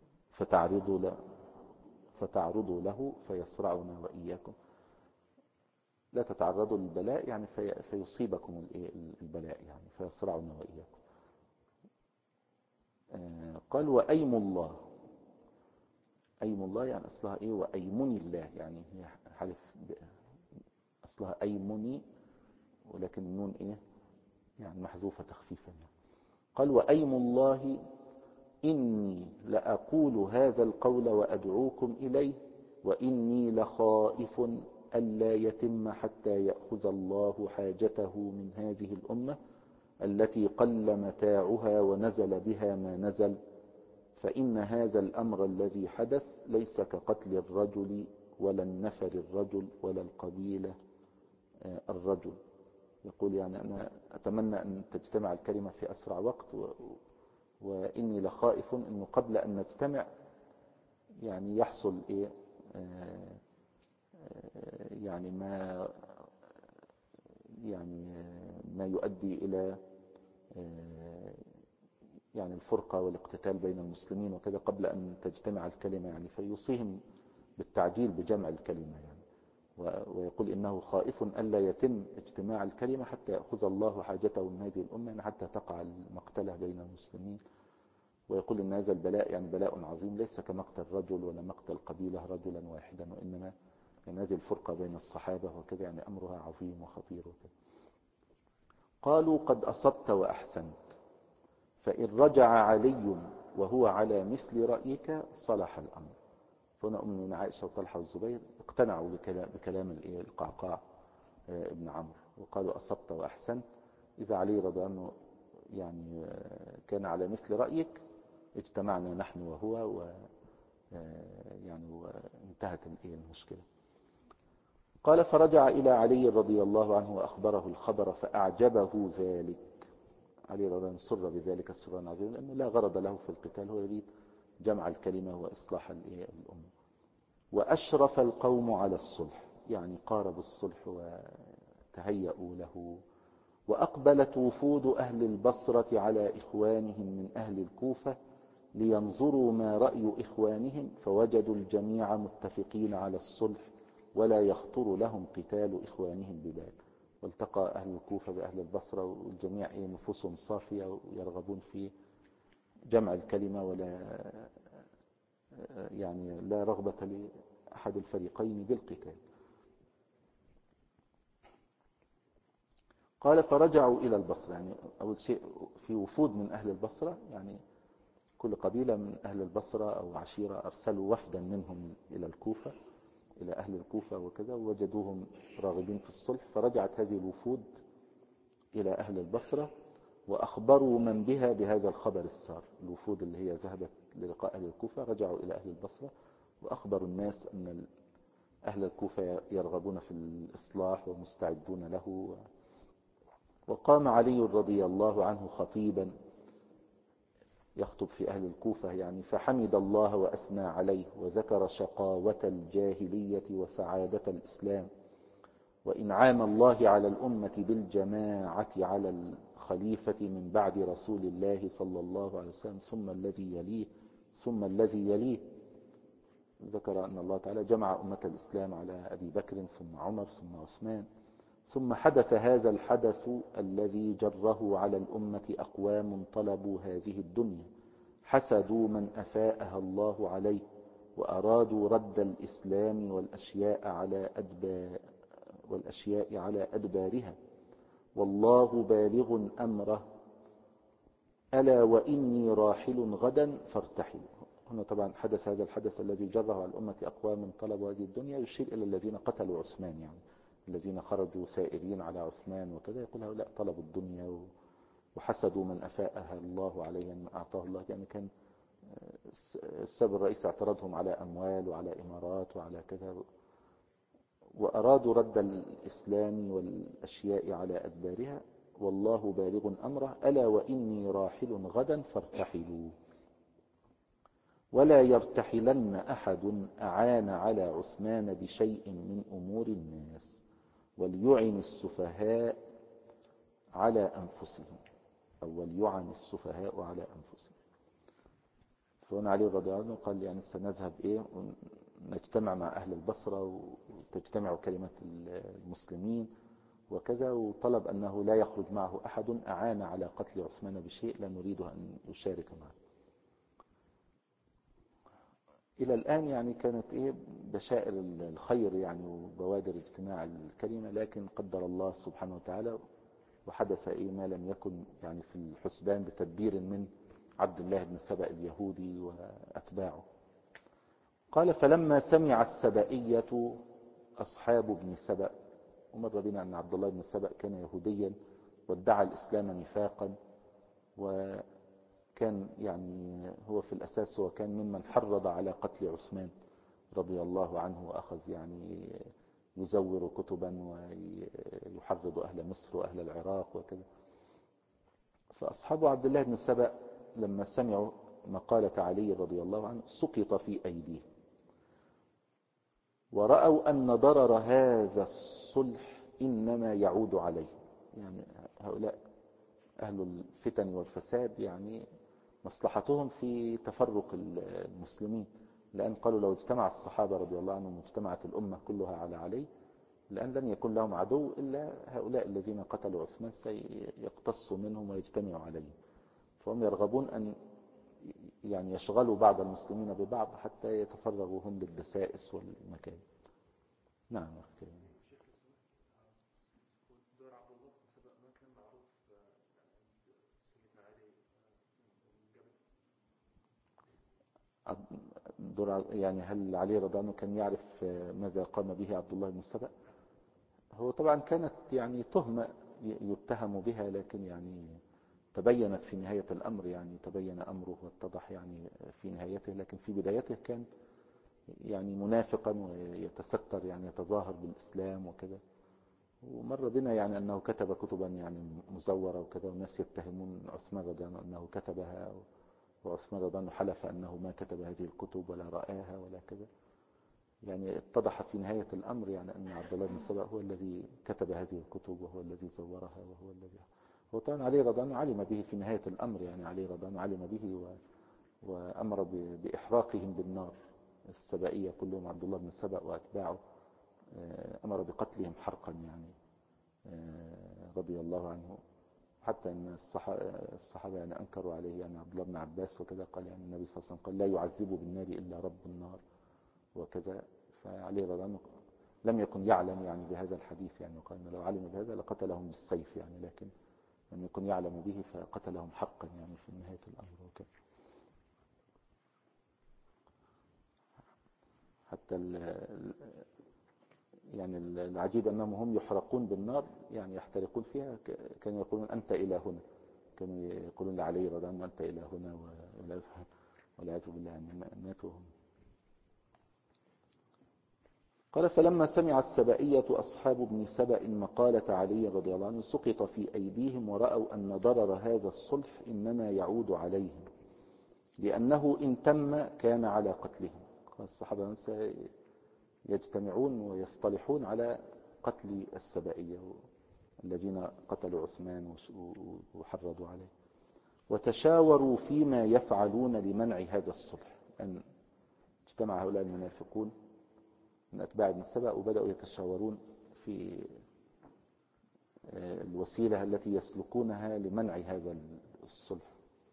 فتعرضوا له فيصرعنا وإياكم. لا تتعرضوا للبلاء يعني فيصيبكم البلاء، يعني فيصرعنا وإياكم. قال وأيم الله. أيم الله يعني أصلها إيه؟ وأيمني الله، يعني هي حلف أصلها أيمني، ولكن النون إيه يعني محذوفة تخفيفا يعني. قال وأيم الله إني لأقول هذا القول وأدعوكم إليه، وإني لخائف ألا يتم حتى يأخذ الله حاجته من هذه الأمة التي قل متاعها ونزل بها ما نزل، فإن هذا الأمر الذي حدث ليس كقتل الرجل ولا النفر الرجل ولا القبيلة الرجل. يقول يعني أنا أتمنى أن تجتمع الكلمة في أسرع وقت، وإني لخائف أنه قبل أن نجتمع يعني يحصل إيه يعني ما يؤدي إلى يعني الفرقة والاقتتال بين المسلمين وكذا قبل أن تجتمع الكلمة، يعني فيوصيهم بالتعجيل بجمع الكلمة يعني. ويقول إنه خائف ألا يتم اجتماع الكلمة حتى يأخذ الله حاجته من هذه الأمة، يعني حتى تقع المقتلة بين المسلمين. ويقول إن هذا البلاء يعني بلاء عظيم، ليس كمقتل رجل ولا مقتل قبيلة رجلا واحدا، وإنما يعني هذه الفرقة بين الصحابة وكذا يعني أمرها عظيم وخطير وكذا. قالوا قد أصبت وأحسنت، فإن رجع علي وهو على مثل رأيك صلح الأمر. فهنا أم عائشة وطلحة والزبير اقتنعوا بكلام القعقاع ابن عمرو، وقالوا أصبت وأحسنت، إذا علي رضي عنه يعني كان على مثل رأيك اجتمعنا نحن وهو يعني وانتهت المشكلة. قال فرجع إلى علي رضي الله عنه وأخبره الخبر فأعجبه ذلك. علي رضي الله عنه سر بذلك السرا عظيما، لأنه لا غرض له في القتال، هو يريد جمع الكلمة وإصلاح الأمة. وأشرف القوم على الصلح، يعني قاربوا الصلح وتهيأوا له. وأقبلت وفود أهل البصرة على إخوانهم من أهل الكوفة لينظروا ما رأي إخوانهم، فوجدوا الجميع متفقين على الصلح ولا يخطر لهم قتال إخوانهم ببال. والتقى أهل الكوفة بأهل البصرة والجميع نفوسهم صافية ويرغبون في جمع الكلمة، ولا يعني لا رغبة لأحد الفريقين بالقتال. قال فرجعوا إلى البصرة، يعني أول شيء في وفود من أهل البصرة، يعني كل قبيلة من أهل البصرة أو عشيرة أرسلوا وفدا منهم إلى الكوفة، إلى أهل الكوفة وكذا، ووجدوهم راغبين في الصلح. فرجعت هذه الوفود إلى أهل البصرة وأخبروا من بها بهذا الخبر السار. الوفود اللي هي ذهبت للقاء أهل الكوفة رجعوا إلى أهل البصرة وأخبروا الناس أن أهل الكوفة يرغبون في الإصلاح ومستعدون له. وقام علي رضي الله عنه خطيبا يخطب في أهل الكوفة يعني، فحمد الله وأثنى عليه وذكر شقاوة الجاهلية وسعادة الإسلام وإنعام الله على الأمة بالجماعة على الخليفة من بعد رسول الله صلى الله عليه وسلم ثم الذي يليه ثم الذي يليه. ذكر أن الله تعالى جمع أمة الإسلام على أبي بكر ثم عمر ثم عثمان. ثم حدث هذا الحدث الذي جره على الأمة أقوام طلبوا هذه الدنيا حسدوا من أفاءها الله عليه وأرادوا رد الإسلام والأشياء على أدبارها، والله بالغ أمره ألا وإني راحل غدا فارتحلوا. هنا طبعا حدث هذا الحدث الذي جره على الأمة أقوام طلبوا هذه الدنيا، يشير إلى الذين قتلوا عثمان، يعني الذين خرجوا سائرين على عثمان وكذا، يقول هؤلاء طلبوا الدنيا وحسدوا من أفاءها الله عليه من أعطاه الله، يعني كان السبب الرئيسي اعتراضهم على أموال وعلى إمارات وعلى كذا، وأرادوا رد الإسلام والأشياء على أدبارها، والله بالغ أمره ألا وإني راحل غدا فارتحلوا. ولا يرتحلن أحد أعان على عثمان بشيء من أمور الناس وليعن السفهاء على أنفسهم، أو وليعن السفهاء على أنفسهم. فهنا علي رضي الله عنه قال يعني سنذهب نجتمع مع أهل البصرة وتجتمع كلمة المسلمين وكذا، وطلب أنه لا يخرج معه أحد أعان على قتل عثمان بشيء لا نريد أن يشارك معه. إلى الآن يعني كانت بشائر الخير يعني وبوادر اجتماع الكلمة، لكن قدر الله سبحانه وتعالى وحدث ما لم يكن يعني في الحسبان بتدبير من عبد الله بن سبأ اليهودي وأتباعه. قال فلما سمع السبائية أصحاب ابن سبأ، ومر بنا أن عبد الله بن سبأ كان يهوديا وادعى الإسلام نفاقا، وكان يعني هو في الأساس هو كان ممن حرض على قتل عثمان رضي الله عنه، وأخذ يعني يزور كتبا ويحرض أهل مصر وأهل العراق وكذا. فأصحاب عبد الله بن سبأ لما سمعوا مقالة علي رضي الله عنه سقط في أيديهم، ورأوا أن ضرر هذا الصلح إنما يعود عليه. يعني هؤلاء أهل الفتن والفساد يعني مصلحتهم في تفرق المسلمين، لأن قالوا لو اجتمع الصحابة رضي الله عنهم واجتمعت الأمة كلها على علي لأن لم يكن لهم عدو إلا هؤلاء الذين قتلوا عثمان، سيقتصوا منهم ويجتمعوا عليه. فهم يرغبون أن يعني يشغلوا بعض المسلمين ببعض حتى يتفرغوا هم للدسائس والمكائد. نعم أخي. يعني هل علي رضي الله عنه كان يعرف ماذا قام به عبد الله بن سبأ؟ هو طبعا كانت يعني تهمة يتهم بها، لكن يعني تبينت في نهاية الأمر، يعني تبين أمره واتضح يعني في نهايته، لكن في بدايته كان يعني منافقا ويتستر يعني يتظاهر بالإسلام وكذا. ومر بنا يعني أنه كتب كتبا يعني مزورة وكذا، والناس يتهمون عثمان رضي الله عنه أنه كتبها، وعثمان رضي الله عنه حلف أنه ما كتب هذه الكتب ولا رآها ولا كذا. يعني اتضح في نهاية الأمر يعني أن عبد الله بن سبأ هو الذي كتب هذه الكتب وهو الذي زورها وهو الذي هو طبعا علي رضي الله عنه علم به في نهاية الأمر، يعني علي رضي الله عنه علم به وأمر بإحراقهم بالنار. السبائية كلهم عبد الله بن سبأ وأتباعه أمر بقتلهم حرقا يعني رضي الله عنه. حتى أن الصحابة يعني أنكروا عليه، يعني عبد الله بن عباس وكذا قال يعني النبي صلى الله عليه وسلم قال لا يعذب بالنار إلا رب النار وكذا. فعلي رضي الله عنه لم يكن يعلم يعني بهذا الحديث، يعني وقال لو علم بهذا لقتلهم بالسيف يعني، لكن لم يكن يعلم به فقتلهم حقا يعني في نهاية الأمر وكذا. حتى يعني العجيب أنهم هم يحرقون بالنار، يعني يحترقون فيها، كانوا يقولون أنت إلهنا، كانوا يقولون لعلي رضي الله عنه أنت إلهنا، والعياذ بالله أن ماتوا هم. قال فلما سمع السبائية أصحاب ابن سبأ مقالة علي رضي الله عنه سقط في أيديهم، ورأوا أن ضرر هذا الصلح إنما يعود عليهم، لأنه إن تم كان على قتلهم. الصحابة يجتمعون ويصطلحون على قتل السبائية الذين قتلوا عثمان وحرضوا عليه، وتشاوروا فيما يفعلون لمنع هذا الصلح. أن اجتمع هؤلاء المنافقون من أتباع ابن سبأ وبدأوا يتشاورون في الوسيلة التي يسلكونها لمنع هذا الصلح.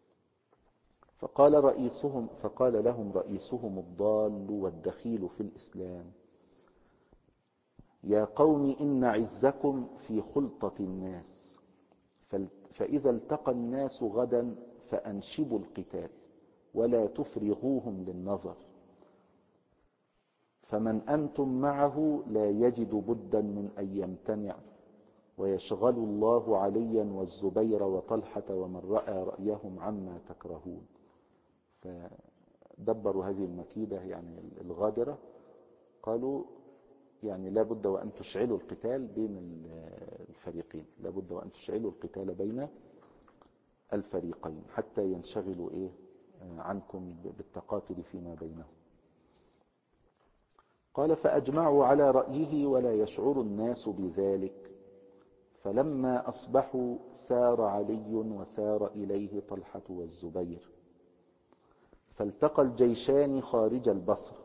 فقال لهم رئيسهم الضال والدخيل في الإسلام يا قوم إن عزكم في خلطة الناس، فإذا التقى الناس غدا فأنشبوا القتال ولا تفرغوهم للنظر، فمن أنتم معه لا يجد بدا من أن يمتنع، ويشغل الله عليا والزبير وطلحة ومن رأى رأيهم عما تكرهون. فدبروا هذه المكيدة يعني الغادرة، قالوا يعني لا بد وأن تشعلوا القتال بين الفريقين، لا بد وأن تشعلوا القتال بين الفريقين حتى ينشغلوا عنكم بالتقاتل فيما بينهم. قال فأجمعوا على رأيه ولا يشعر الناس بذلك، فلما أصبحوا سار علي وسار إليه طلحة والزبير، فالتقى الجيشان خارج البصر.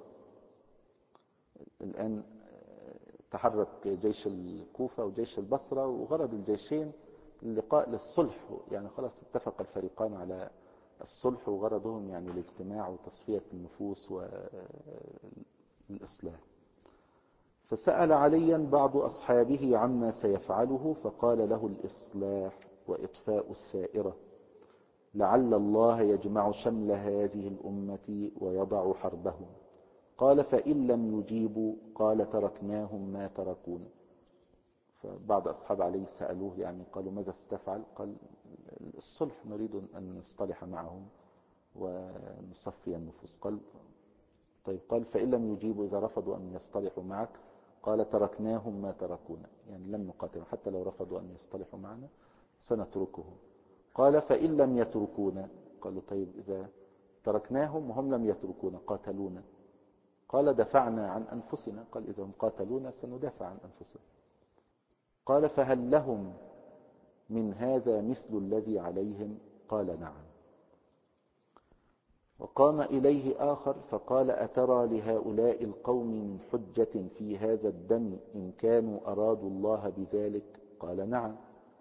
الآن تحرك جيش الكوفة وجيش البصرة، وغرض الجيشين اللقاء للصلح، يعني خلاص اتفق الفريقان على الصلح وغرضهم يعني الاجتماع وتصفية النفوس والإصلاح. فسأل عليا بعض أصحابه عما سيفعله فقال له الإصلاح وإطفاء السائرة، لعل الله يجمع شمل هذه الأمة ويضع حربهم. قال فإن لم يجيبوا قال تركناهم ما تركون. فبعض أصحاب علي سألوه يعني قالوا ماذا ستفعل؟ قال الصلح، نريد أن نصطلح معهم ونصفي النفوس. قال طيب، قال فإن لم يجيبوا إذا رفضوا أن يصطلحوا معك؟ قال تركناهم ما تركونا، يعني لن نقاتلهم حتى لو رفضوا أن يصطلحوا معنا سنتركهم. قال فإن لم يتركونا؟ قالوا طيب إذا تركناهم وهم لم يتركونا قاتلونا؟ قال دفعنا عن أنفسنا. قال إذا هم قاتلونا سندافع عن أنفسنا. قال فهل لهم من هذا مثل الذي عليهم؟ قال نعم. وقام إليه آخر فقال أترى لهؤلاء القوم من حجة في هذا الدم إن كانوا أرادوا الله بذلك؟ قال نعم.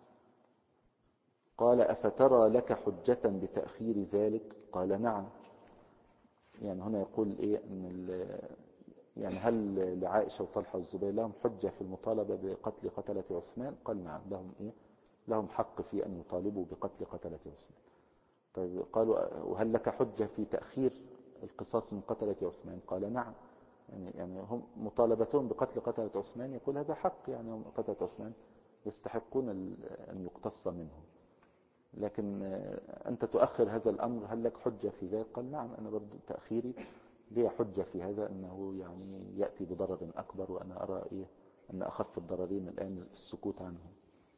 قال أفترى لك حجة بتأخير ذلك؟ قال نعم. يعني هنا يقول إيه أن يعني هل لعائشة وطلحة والزبير لهم حجة في المطالبة بقتل قتلة عثمان؟ قال نعم، لهم إيه؟ لهم حق في أن يطالبوا بقتل قتلة عثمان. طيب قالوا وهل لك حجة في تأخير القصاص من قتلة عثمان؟ قال نعم. يعني هم مطالبتهم بقتل قتلة عثمان يقول هذا حق، يعني هم قتلة عثمان يستحقون أن يقتص منهم، لكن أنت تؤخر هذا الأمر، هل لك حجة في ذلك؟ قال نعم، أنا برضو تأخيري لي حجة في هذا، أنه يعني يأتي بضرر أكبر، وأنا أرى إيه أن أخف الضررين الآن السكوت عنهم.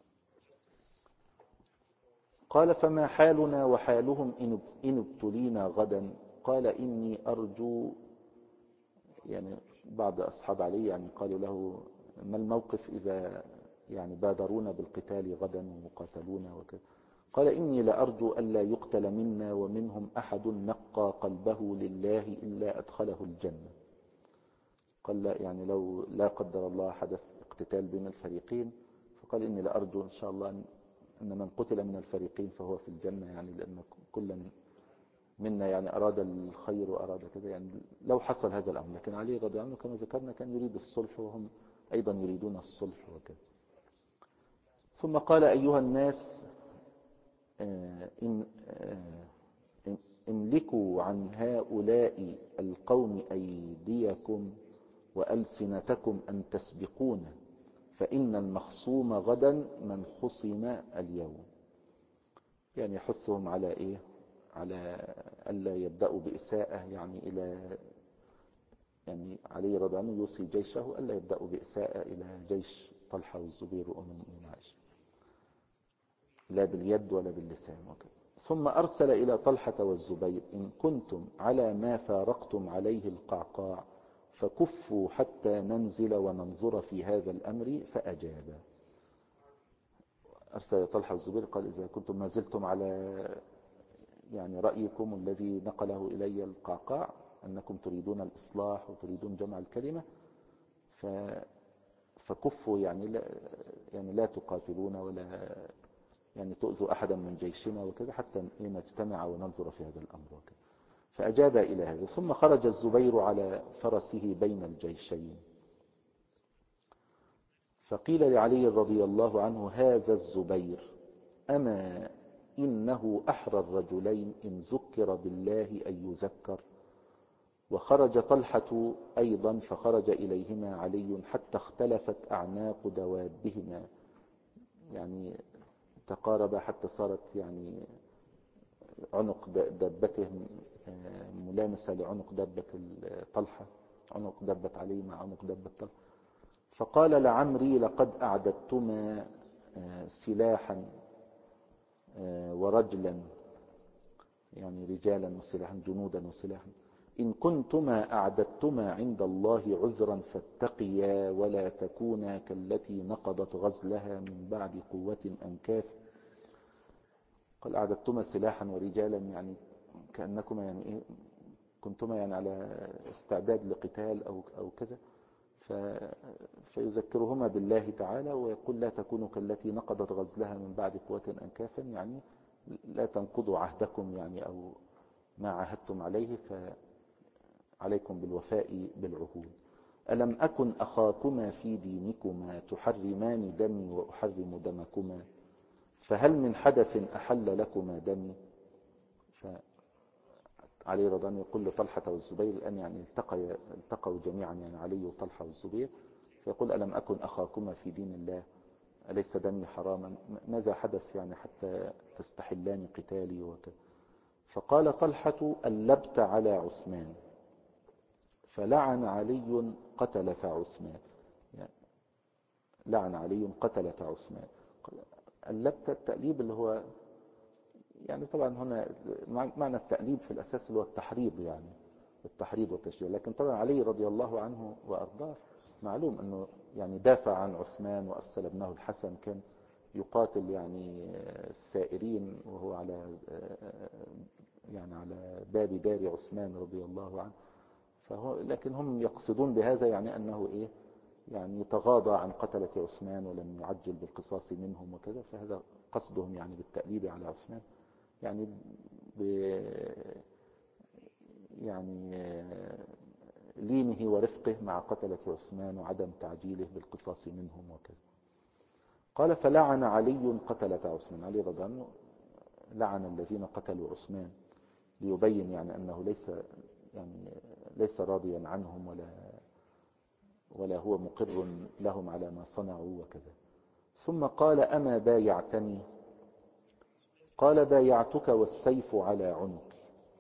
قال فما حالنا وحالهم إن ابتلينا غدا؟ قال إني أرجو، يعني بعض أصحاب علي يعني قالوا له ما الموقف إذا يعني بادرونا بالقتال غدا ومقاتلونا وكذا؟ قال إني لأرجو ألا يقتل منا ومنهم أحد نقى قلبه لله إلا أدخله الجنة. قال لا، يعني لو لا قدر الله حدث اقتتال بين الفريقين، فقال إني لأرجو إن شاء الله أن من قتل من الفريقين فهو في الجنة، يعني لأن كل منا يعني أراد الخير وأراد كذا، يعني لو حصل هذا الأمر. لكن علي رضي الله عنه كما ذكرنا كان يريد الصلح وهم أيضا يريدون الصلح وكذا. ثم قال أيها الناس املكوا عن هؤلاء القوم أيديكم وألسنتكم أن تسبقون، فإن المخصوم غدا من خصم اليوم. يعني يحثهم على إيه؟ على ألا يبدأوا بإساءة، يعني إلى يعني علي رضي الله عنه يوصي جيشه ألا يبدأوا بإساءة إلى جيش طلحة والزبير وأم المؤمنين عائشة، لا باليد ولا باللسان وكذا. ثم أرسل إلى طلحة والزبير إن كنتم على ما فارقتم عليه القعقاع فكفوا حتى ننزل وننظر في هذا الأمر، فأجابا. أرسل طلحة والزبير قال إذا كنتم ما زلتم على يعني رأيكم الذي نقله إلي القعقاع أنكم تريدون الإصلاح وتريدون جمع الكلمة فكفوا، يعني لا تقاتلون ولا يعني تؤذوا أحدا من جيشنا وكذا حتى نجتمع وننظر في هذا الأمر وكذا. فأجاب إلى هذا. ثم خرج الزبير على فرسه بين الجيشين، فقيل لعلي رضي الله عنه هذا الزبير أما إنه أحرى الرجلين إن ذكر بالله أن يذكر. وخرج طلحة أيضا فخرج إليهما علي حتى اختلفت أعناق دوابهما، يعني تقارب حتى صارت يعني عنق دابتهم ملامسة لعنق دابة طلحة، عنق دابة علي مع عنق دابة طلحة. فقال لعمري لقد أعددتما سلاحا ورجلا، يعني رجالا وسلاحا، جنودا وسلاحا، إن كنتما أعددتما عند الله عذرا فاتقيا ولا تكونا كالتي نقضت غزلها من بعد قوة أنكاثا. قال أعددتما سلاحا ورجالا، يعني كأنكما يعني إيه كنتما يعني على استعداد لقتال أو كذا، فيذكرهما بالله تعالى ويقول لا تكونوا كالتي نقضت غزلها من بعد قوة أنكاثا، يعني لا تنقضوا عهدكم يعني أو ما عاهدتم عليه، فعليكم بالوفاء بالعهود. ألم أكن أخاكما في دينكما تحرمان دمي وأحرم دمكما، فهل من حدث أحل لكما دمي؟ فعلي رضي الله عنه يقول لطلحة والزبير الآن يعني التقوا جميعا، يعني علي وطلحة والزبير، فيقول ألم أكن أخاكما في دين الله، أليس دمي حراما؟ ماذا حدث يعني حتى تستحلان قتالي وكذا؟ فقال طلحة ألبت على عثمان، فلعن علي قتلة عثمان، يعني لعن علي قتلة عثمان. ألبت التأليب اللي هو يعني طبعا هنا معنى التأليب في الأساس اللي هو التحريض، يعني التحريض والتشجيع، لكن طبعا علي رضي الله عنه وأرضاه معلوم أنه يعني دافع عن عثمان وأرسل ابنه الحسن، كان يقاتل يعني السائرين وهو على يعني على باب دار عثمان رضي الله عنه. لكن هم يقصدون بهذا يعني أنه إيه، يعني يتغاضى عن قتلة عثمان ولم يعجل بالقصاص منهم وكذا، فهذا قصدهم يعني بالتأليب على عثمان، يعني يعني لينه ورفقه مع قتلة عثمان وعدم تعجيله بالقصاص منهم وكذا. قال فلعن علي قتلة عثمان، علي رضي عنه لعن الذين قتلوا عثمان، ليبين يعني أنه ليس راضيا عنهم ولا هو مقر لهم على ما صنعوا وكذا. ثم قال أما بايعتني؟ قال بايعتك والسيف على عنقي،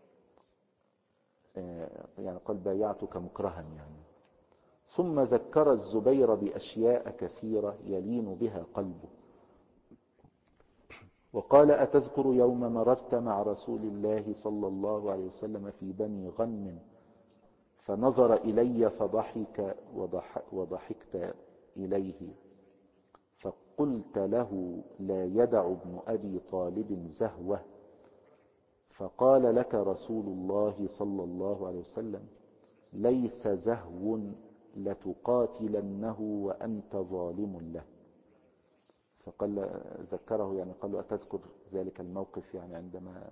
يعني قال بايعتك مكرها يعني. ثم ذكر الزبير بأشياء كثيرة يلين بها قلبه، وقال أتذكر يوم مررت مع رسول الله صلى الله عليه وسلم في بني غنم، فنظر إلي فضحك وضحكت إليه، فقلت له لا يدع ابن أبي طالب زهوة، فقال لك رسول الله صلى الله عليه وسلم ليس زهو لتقاتلنه وأنت ظالم له. فقال ذكره يعني قال له أتذكر ذلك الموقف يعني عندما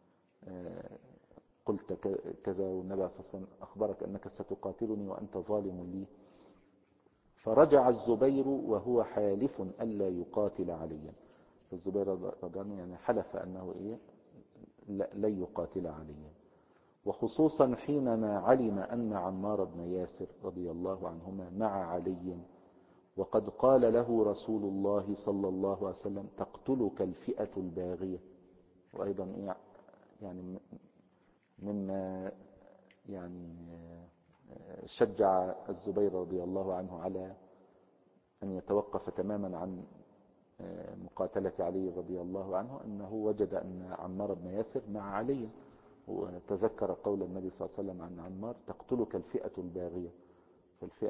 قلت كذا والنبي صلى الله عليه وسلم أخبرك أنك ستقاتلني وأنت ظالم لي؟ فرجع الزبير وهو حالف ألا يقاتل عليا، الزبير رضي الله عنه يعني حلف أنه لن يقاتل عليا، وخصوصا حينما علم أن عمار بن ياسر رضي الله عنهما مع علي، وقد قال له رسول الله صلى الله عليه وسلم تقتلك الفئة الباغية. وأيضا يعني مما يعني شجع الزبير رضي الله عنه على أن يتوقف تماما عن مقاتلة علي رضي الله عنه أنه وجد أن عمار بن ياسر مع علي، وتذكر قول النبي صلى الله عليه وسلم عن عمار تقتلك الفئة الباغية، فالفئة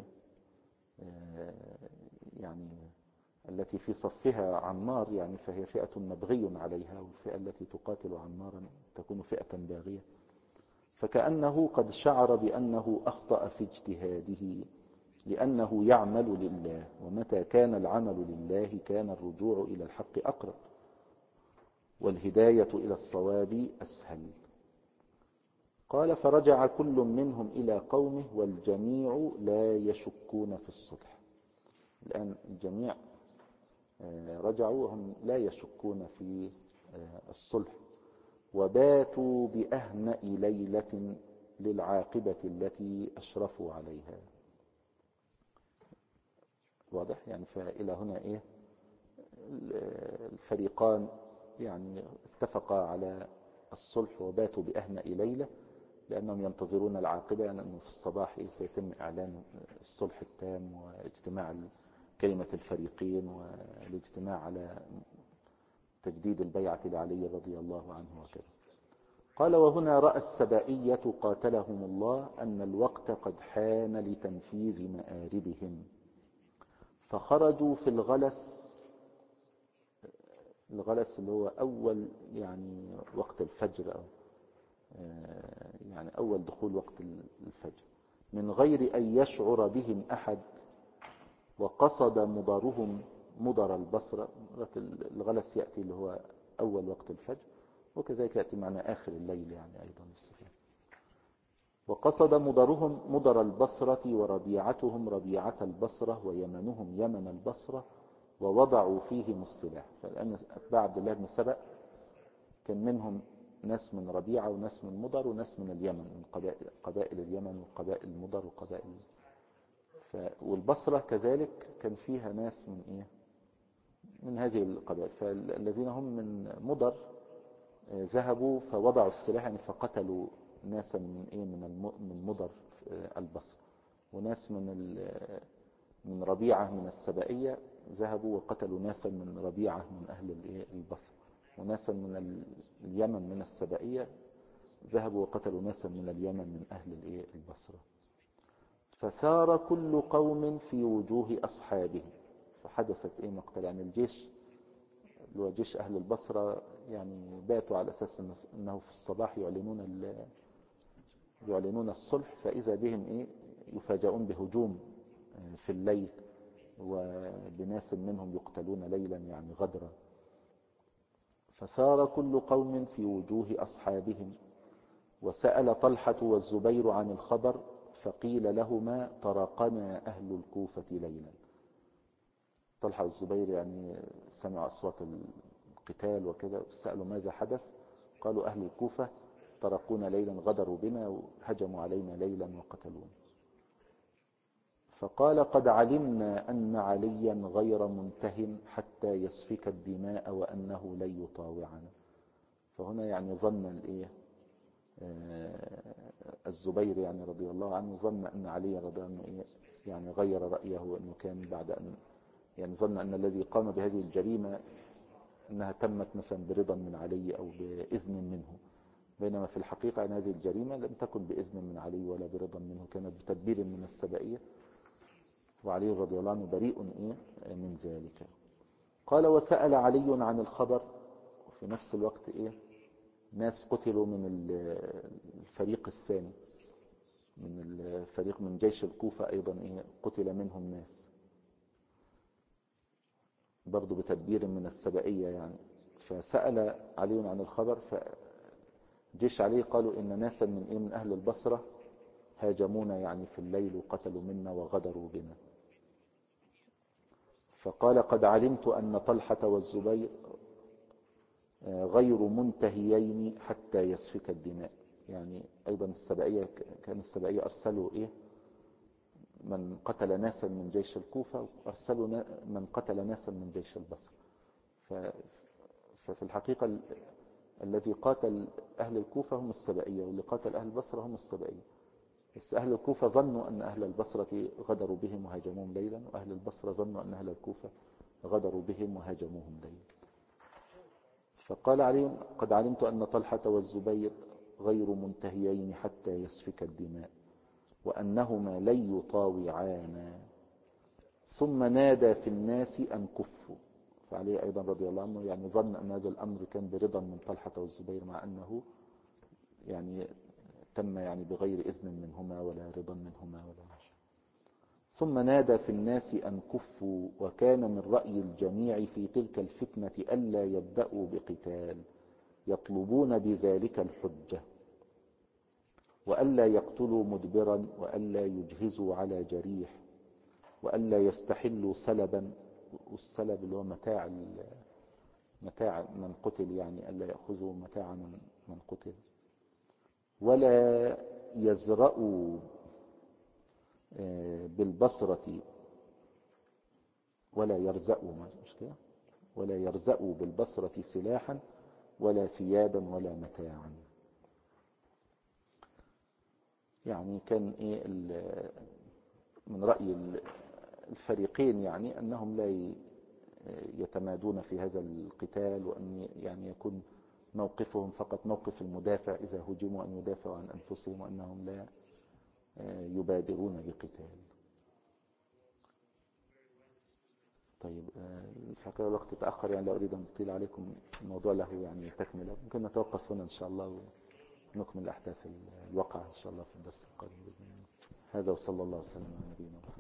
التي في صفها عمار يعني فهي فئة مبغي عليها، والفئة التي تقاتل عمارا تكون فئة باغية. فكأنه قد شعر بأنه أخطأ في اجتهاده، لأنه يعمل لله، ومتى كان العمل لله كان الرجوع إلى الحق أقرب والهداية إلى الصواب أسهل. قال فرجع كل منهم إلى قومه والجميع لا يشكون في الصلح. الآن الجميع رجعوا وهم لا يشكون في الصلح، وباتوا بأهنأ ليلة للعاقبة التي أشرفوا عليها. واضح يعني؟ فإلى هنا الفريقان يعني اتفقا على الصلح وباتوا بأهنأ ليلة، لأنهم ينتظرون العاقبة، يعني أنه في الصباح سيتم إعلان الصلح التام واجتماع كلمة الفريقين والاجتماع على تجديد البيعة لعلي رضي الله عنه وكذا. قال وهنا رأى السبائية قاتلهم الله أن الوقت قد حان لتنفيذ مآربهم، فخرجوا في الغلس اللي هو أول يعني وقت الفجر، أو يعني أول دخول وقت الفجر، من غير أن يشعر بهم أحد، وقصد مضرهم مضر البصرة. الغلس يأتي اللي هو أول وقت الفجر، وكذلك يأتي معنا آخر الليل يعني أيضا الصفات. وقصد مضرهم مضر البصرة، وربيعتهم ربيعة البصرة، ويمنهم يمن البصرة، ووضعوا فيهم السلاح. فالآن أتباع عبد الله بن سبأ كان منهم ناس من ربيعة وناس من مضر وناس من اليمن، من قبائل اليمن وقبائل مضر وقبائل والبصرة كذلك كان فيها ناس من هذه القبائل. فالذين هم من مضر ذهبوا فوضعوا السلاح، يعني فقتلوا ناسا من مضر البصرة، وناس من ربيعة من السبائية ذهبوا وقتلوا ناسا من ربيعة من أهل البصرة، وناسا من اليمن من السبائية ذهبوا وقتلوا ناسا من اليمن من أهل البصرة. فثار كل قوم في وجوه أصحابهم. فحدثت مقتل، يعني الجيش اللي هو جيش أهل البصرة يعني باتوا على أساس أنه في الصباح يعلنون الصلح، فإذا بهم يفاجئون بهجوم في الليل، وبناس منهم يقتلون ليلا يعني غدرا. فثار كل قوم في وجوه أصحابهم. وسأل طلحة والزبير عن الخبر، فقيل لهما طرقنا أهل الكوفة ليلا. طلحة والزبير يعني سمعوا أصوات القتال وكذا، سألوا ماذا حدث، قالوا أهل الكوفة طرقونا ليلا، غدروا بنا وهجموا علينا ليلا وقتلونا. فقال قد علمنا أن عليا غير منته حتى يسفك الدماء وأنه لن يطاوعنا. فهنا يعني ظن الزبير يعني رضي الله عنه ظن أن علي رضي الله عنه يعني غير رأيه، وأنه كان بعد أن يعني ظن أن الذي قام بهذه الجريمة أنها تمت مثلا برضا من علي أو بإذن منه، بينما في الحقيقة أن هذه الجريمة لم تكن بإذن من علي ولا برضا منه، كانت بتدبير من السبائية، وعلي رضي الله عنه بريء من ذلك. قال وسأل علي عن الخبر، وفي نفس الوقت ناس قتلوا من الفريق الثاني، من الفريق من جيش الكوفة أيضا قتل منهم ناس برضو بتدبير من السبائية يعني. فسأل علي عن الخبر، فجيش علي قالوا إن ناسا من أهل البصرة هاجمونا يعني في الليل وقتلوا منا وغدروا بنا. فقال قد علمت أن طلحة والزبير غير منتهيين حتى يسفك الدماء. يعني أيضا السبائية كان السبائية أرسلوا من قتل ناسا من جيش الكوفة، وأرسلوا من قتل ناسا من جيش البصرة. ففي الحقيقة الذي قاتل أهل الكوفة هم السبائية، واللي قاتل أهل البصرة هم السبائية. بس أهل الكوفة ظنوا أن أهل البصرة غدروا بهم وهاجموهم ليلا، وأهل البصرة ظنوا أن أهل الكوفة غدروا بهم وهاجموهم ليلا. فقال علي قد علمت أن طلحة والزبير غير منتهيين حتى يسفك الدماء وأنهما لن يطاوعانا. ثم نادى في الناس أن كفوا. فعلي أيضا رضي الله عنه يعني ظن أن هذا الأمر كان برضا من طلحة والزبير، مع أنه يعني تم يعني بغير إذن منهما ولا رضا منهما ولا شيء. ثم نادى في الناس أن كفوا. وكان من رأي الجميع في تلك الفتنة ألا يبدأوا بقتال، يطلبون بذلك الحجة، وألا يقتلوا مدبرا، وألا يجهزوا على جريح، وألا يستحلوا سلبا. والسلب اللي هو متاع من قتل، يعني ألا يأخذوا متاع من قتل. ولا يزرأوا بالبصرة، ولا يرزأوا بالبصرة سلاحا ولا ثيابا ولا متاعا. يعني كان من رأي الفريقين يعني أنهم لا يتمادون في هذا القتال، وأن يعني يكون موقفهم فقط موقف المدافع إذا هجموا، أن يدافعوا عن أنفسهم، وأنهم لا يبادرون بقتال. طيب الحقيقة الوقت تأخر، يعني لا أريد أن أطيل عليكم، الموضوع له يعني تكملة، ممكن نتوقف هنا إن شاء الله ونكمل أحداث الواقع إن شاء الله في الدرس القادم. هذا وصلى الله وسلم على نبينا محمد.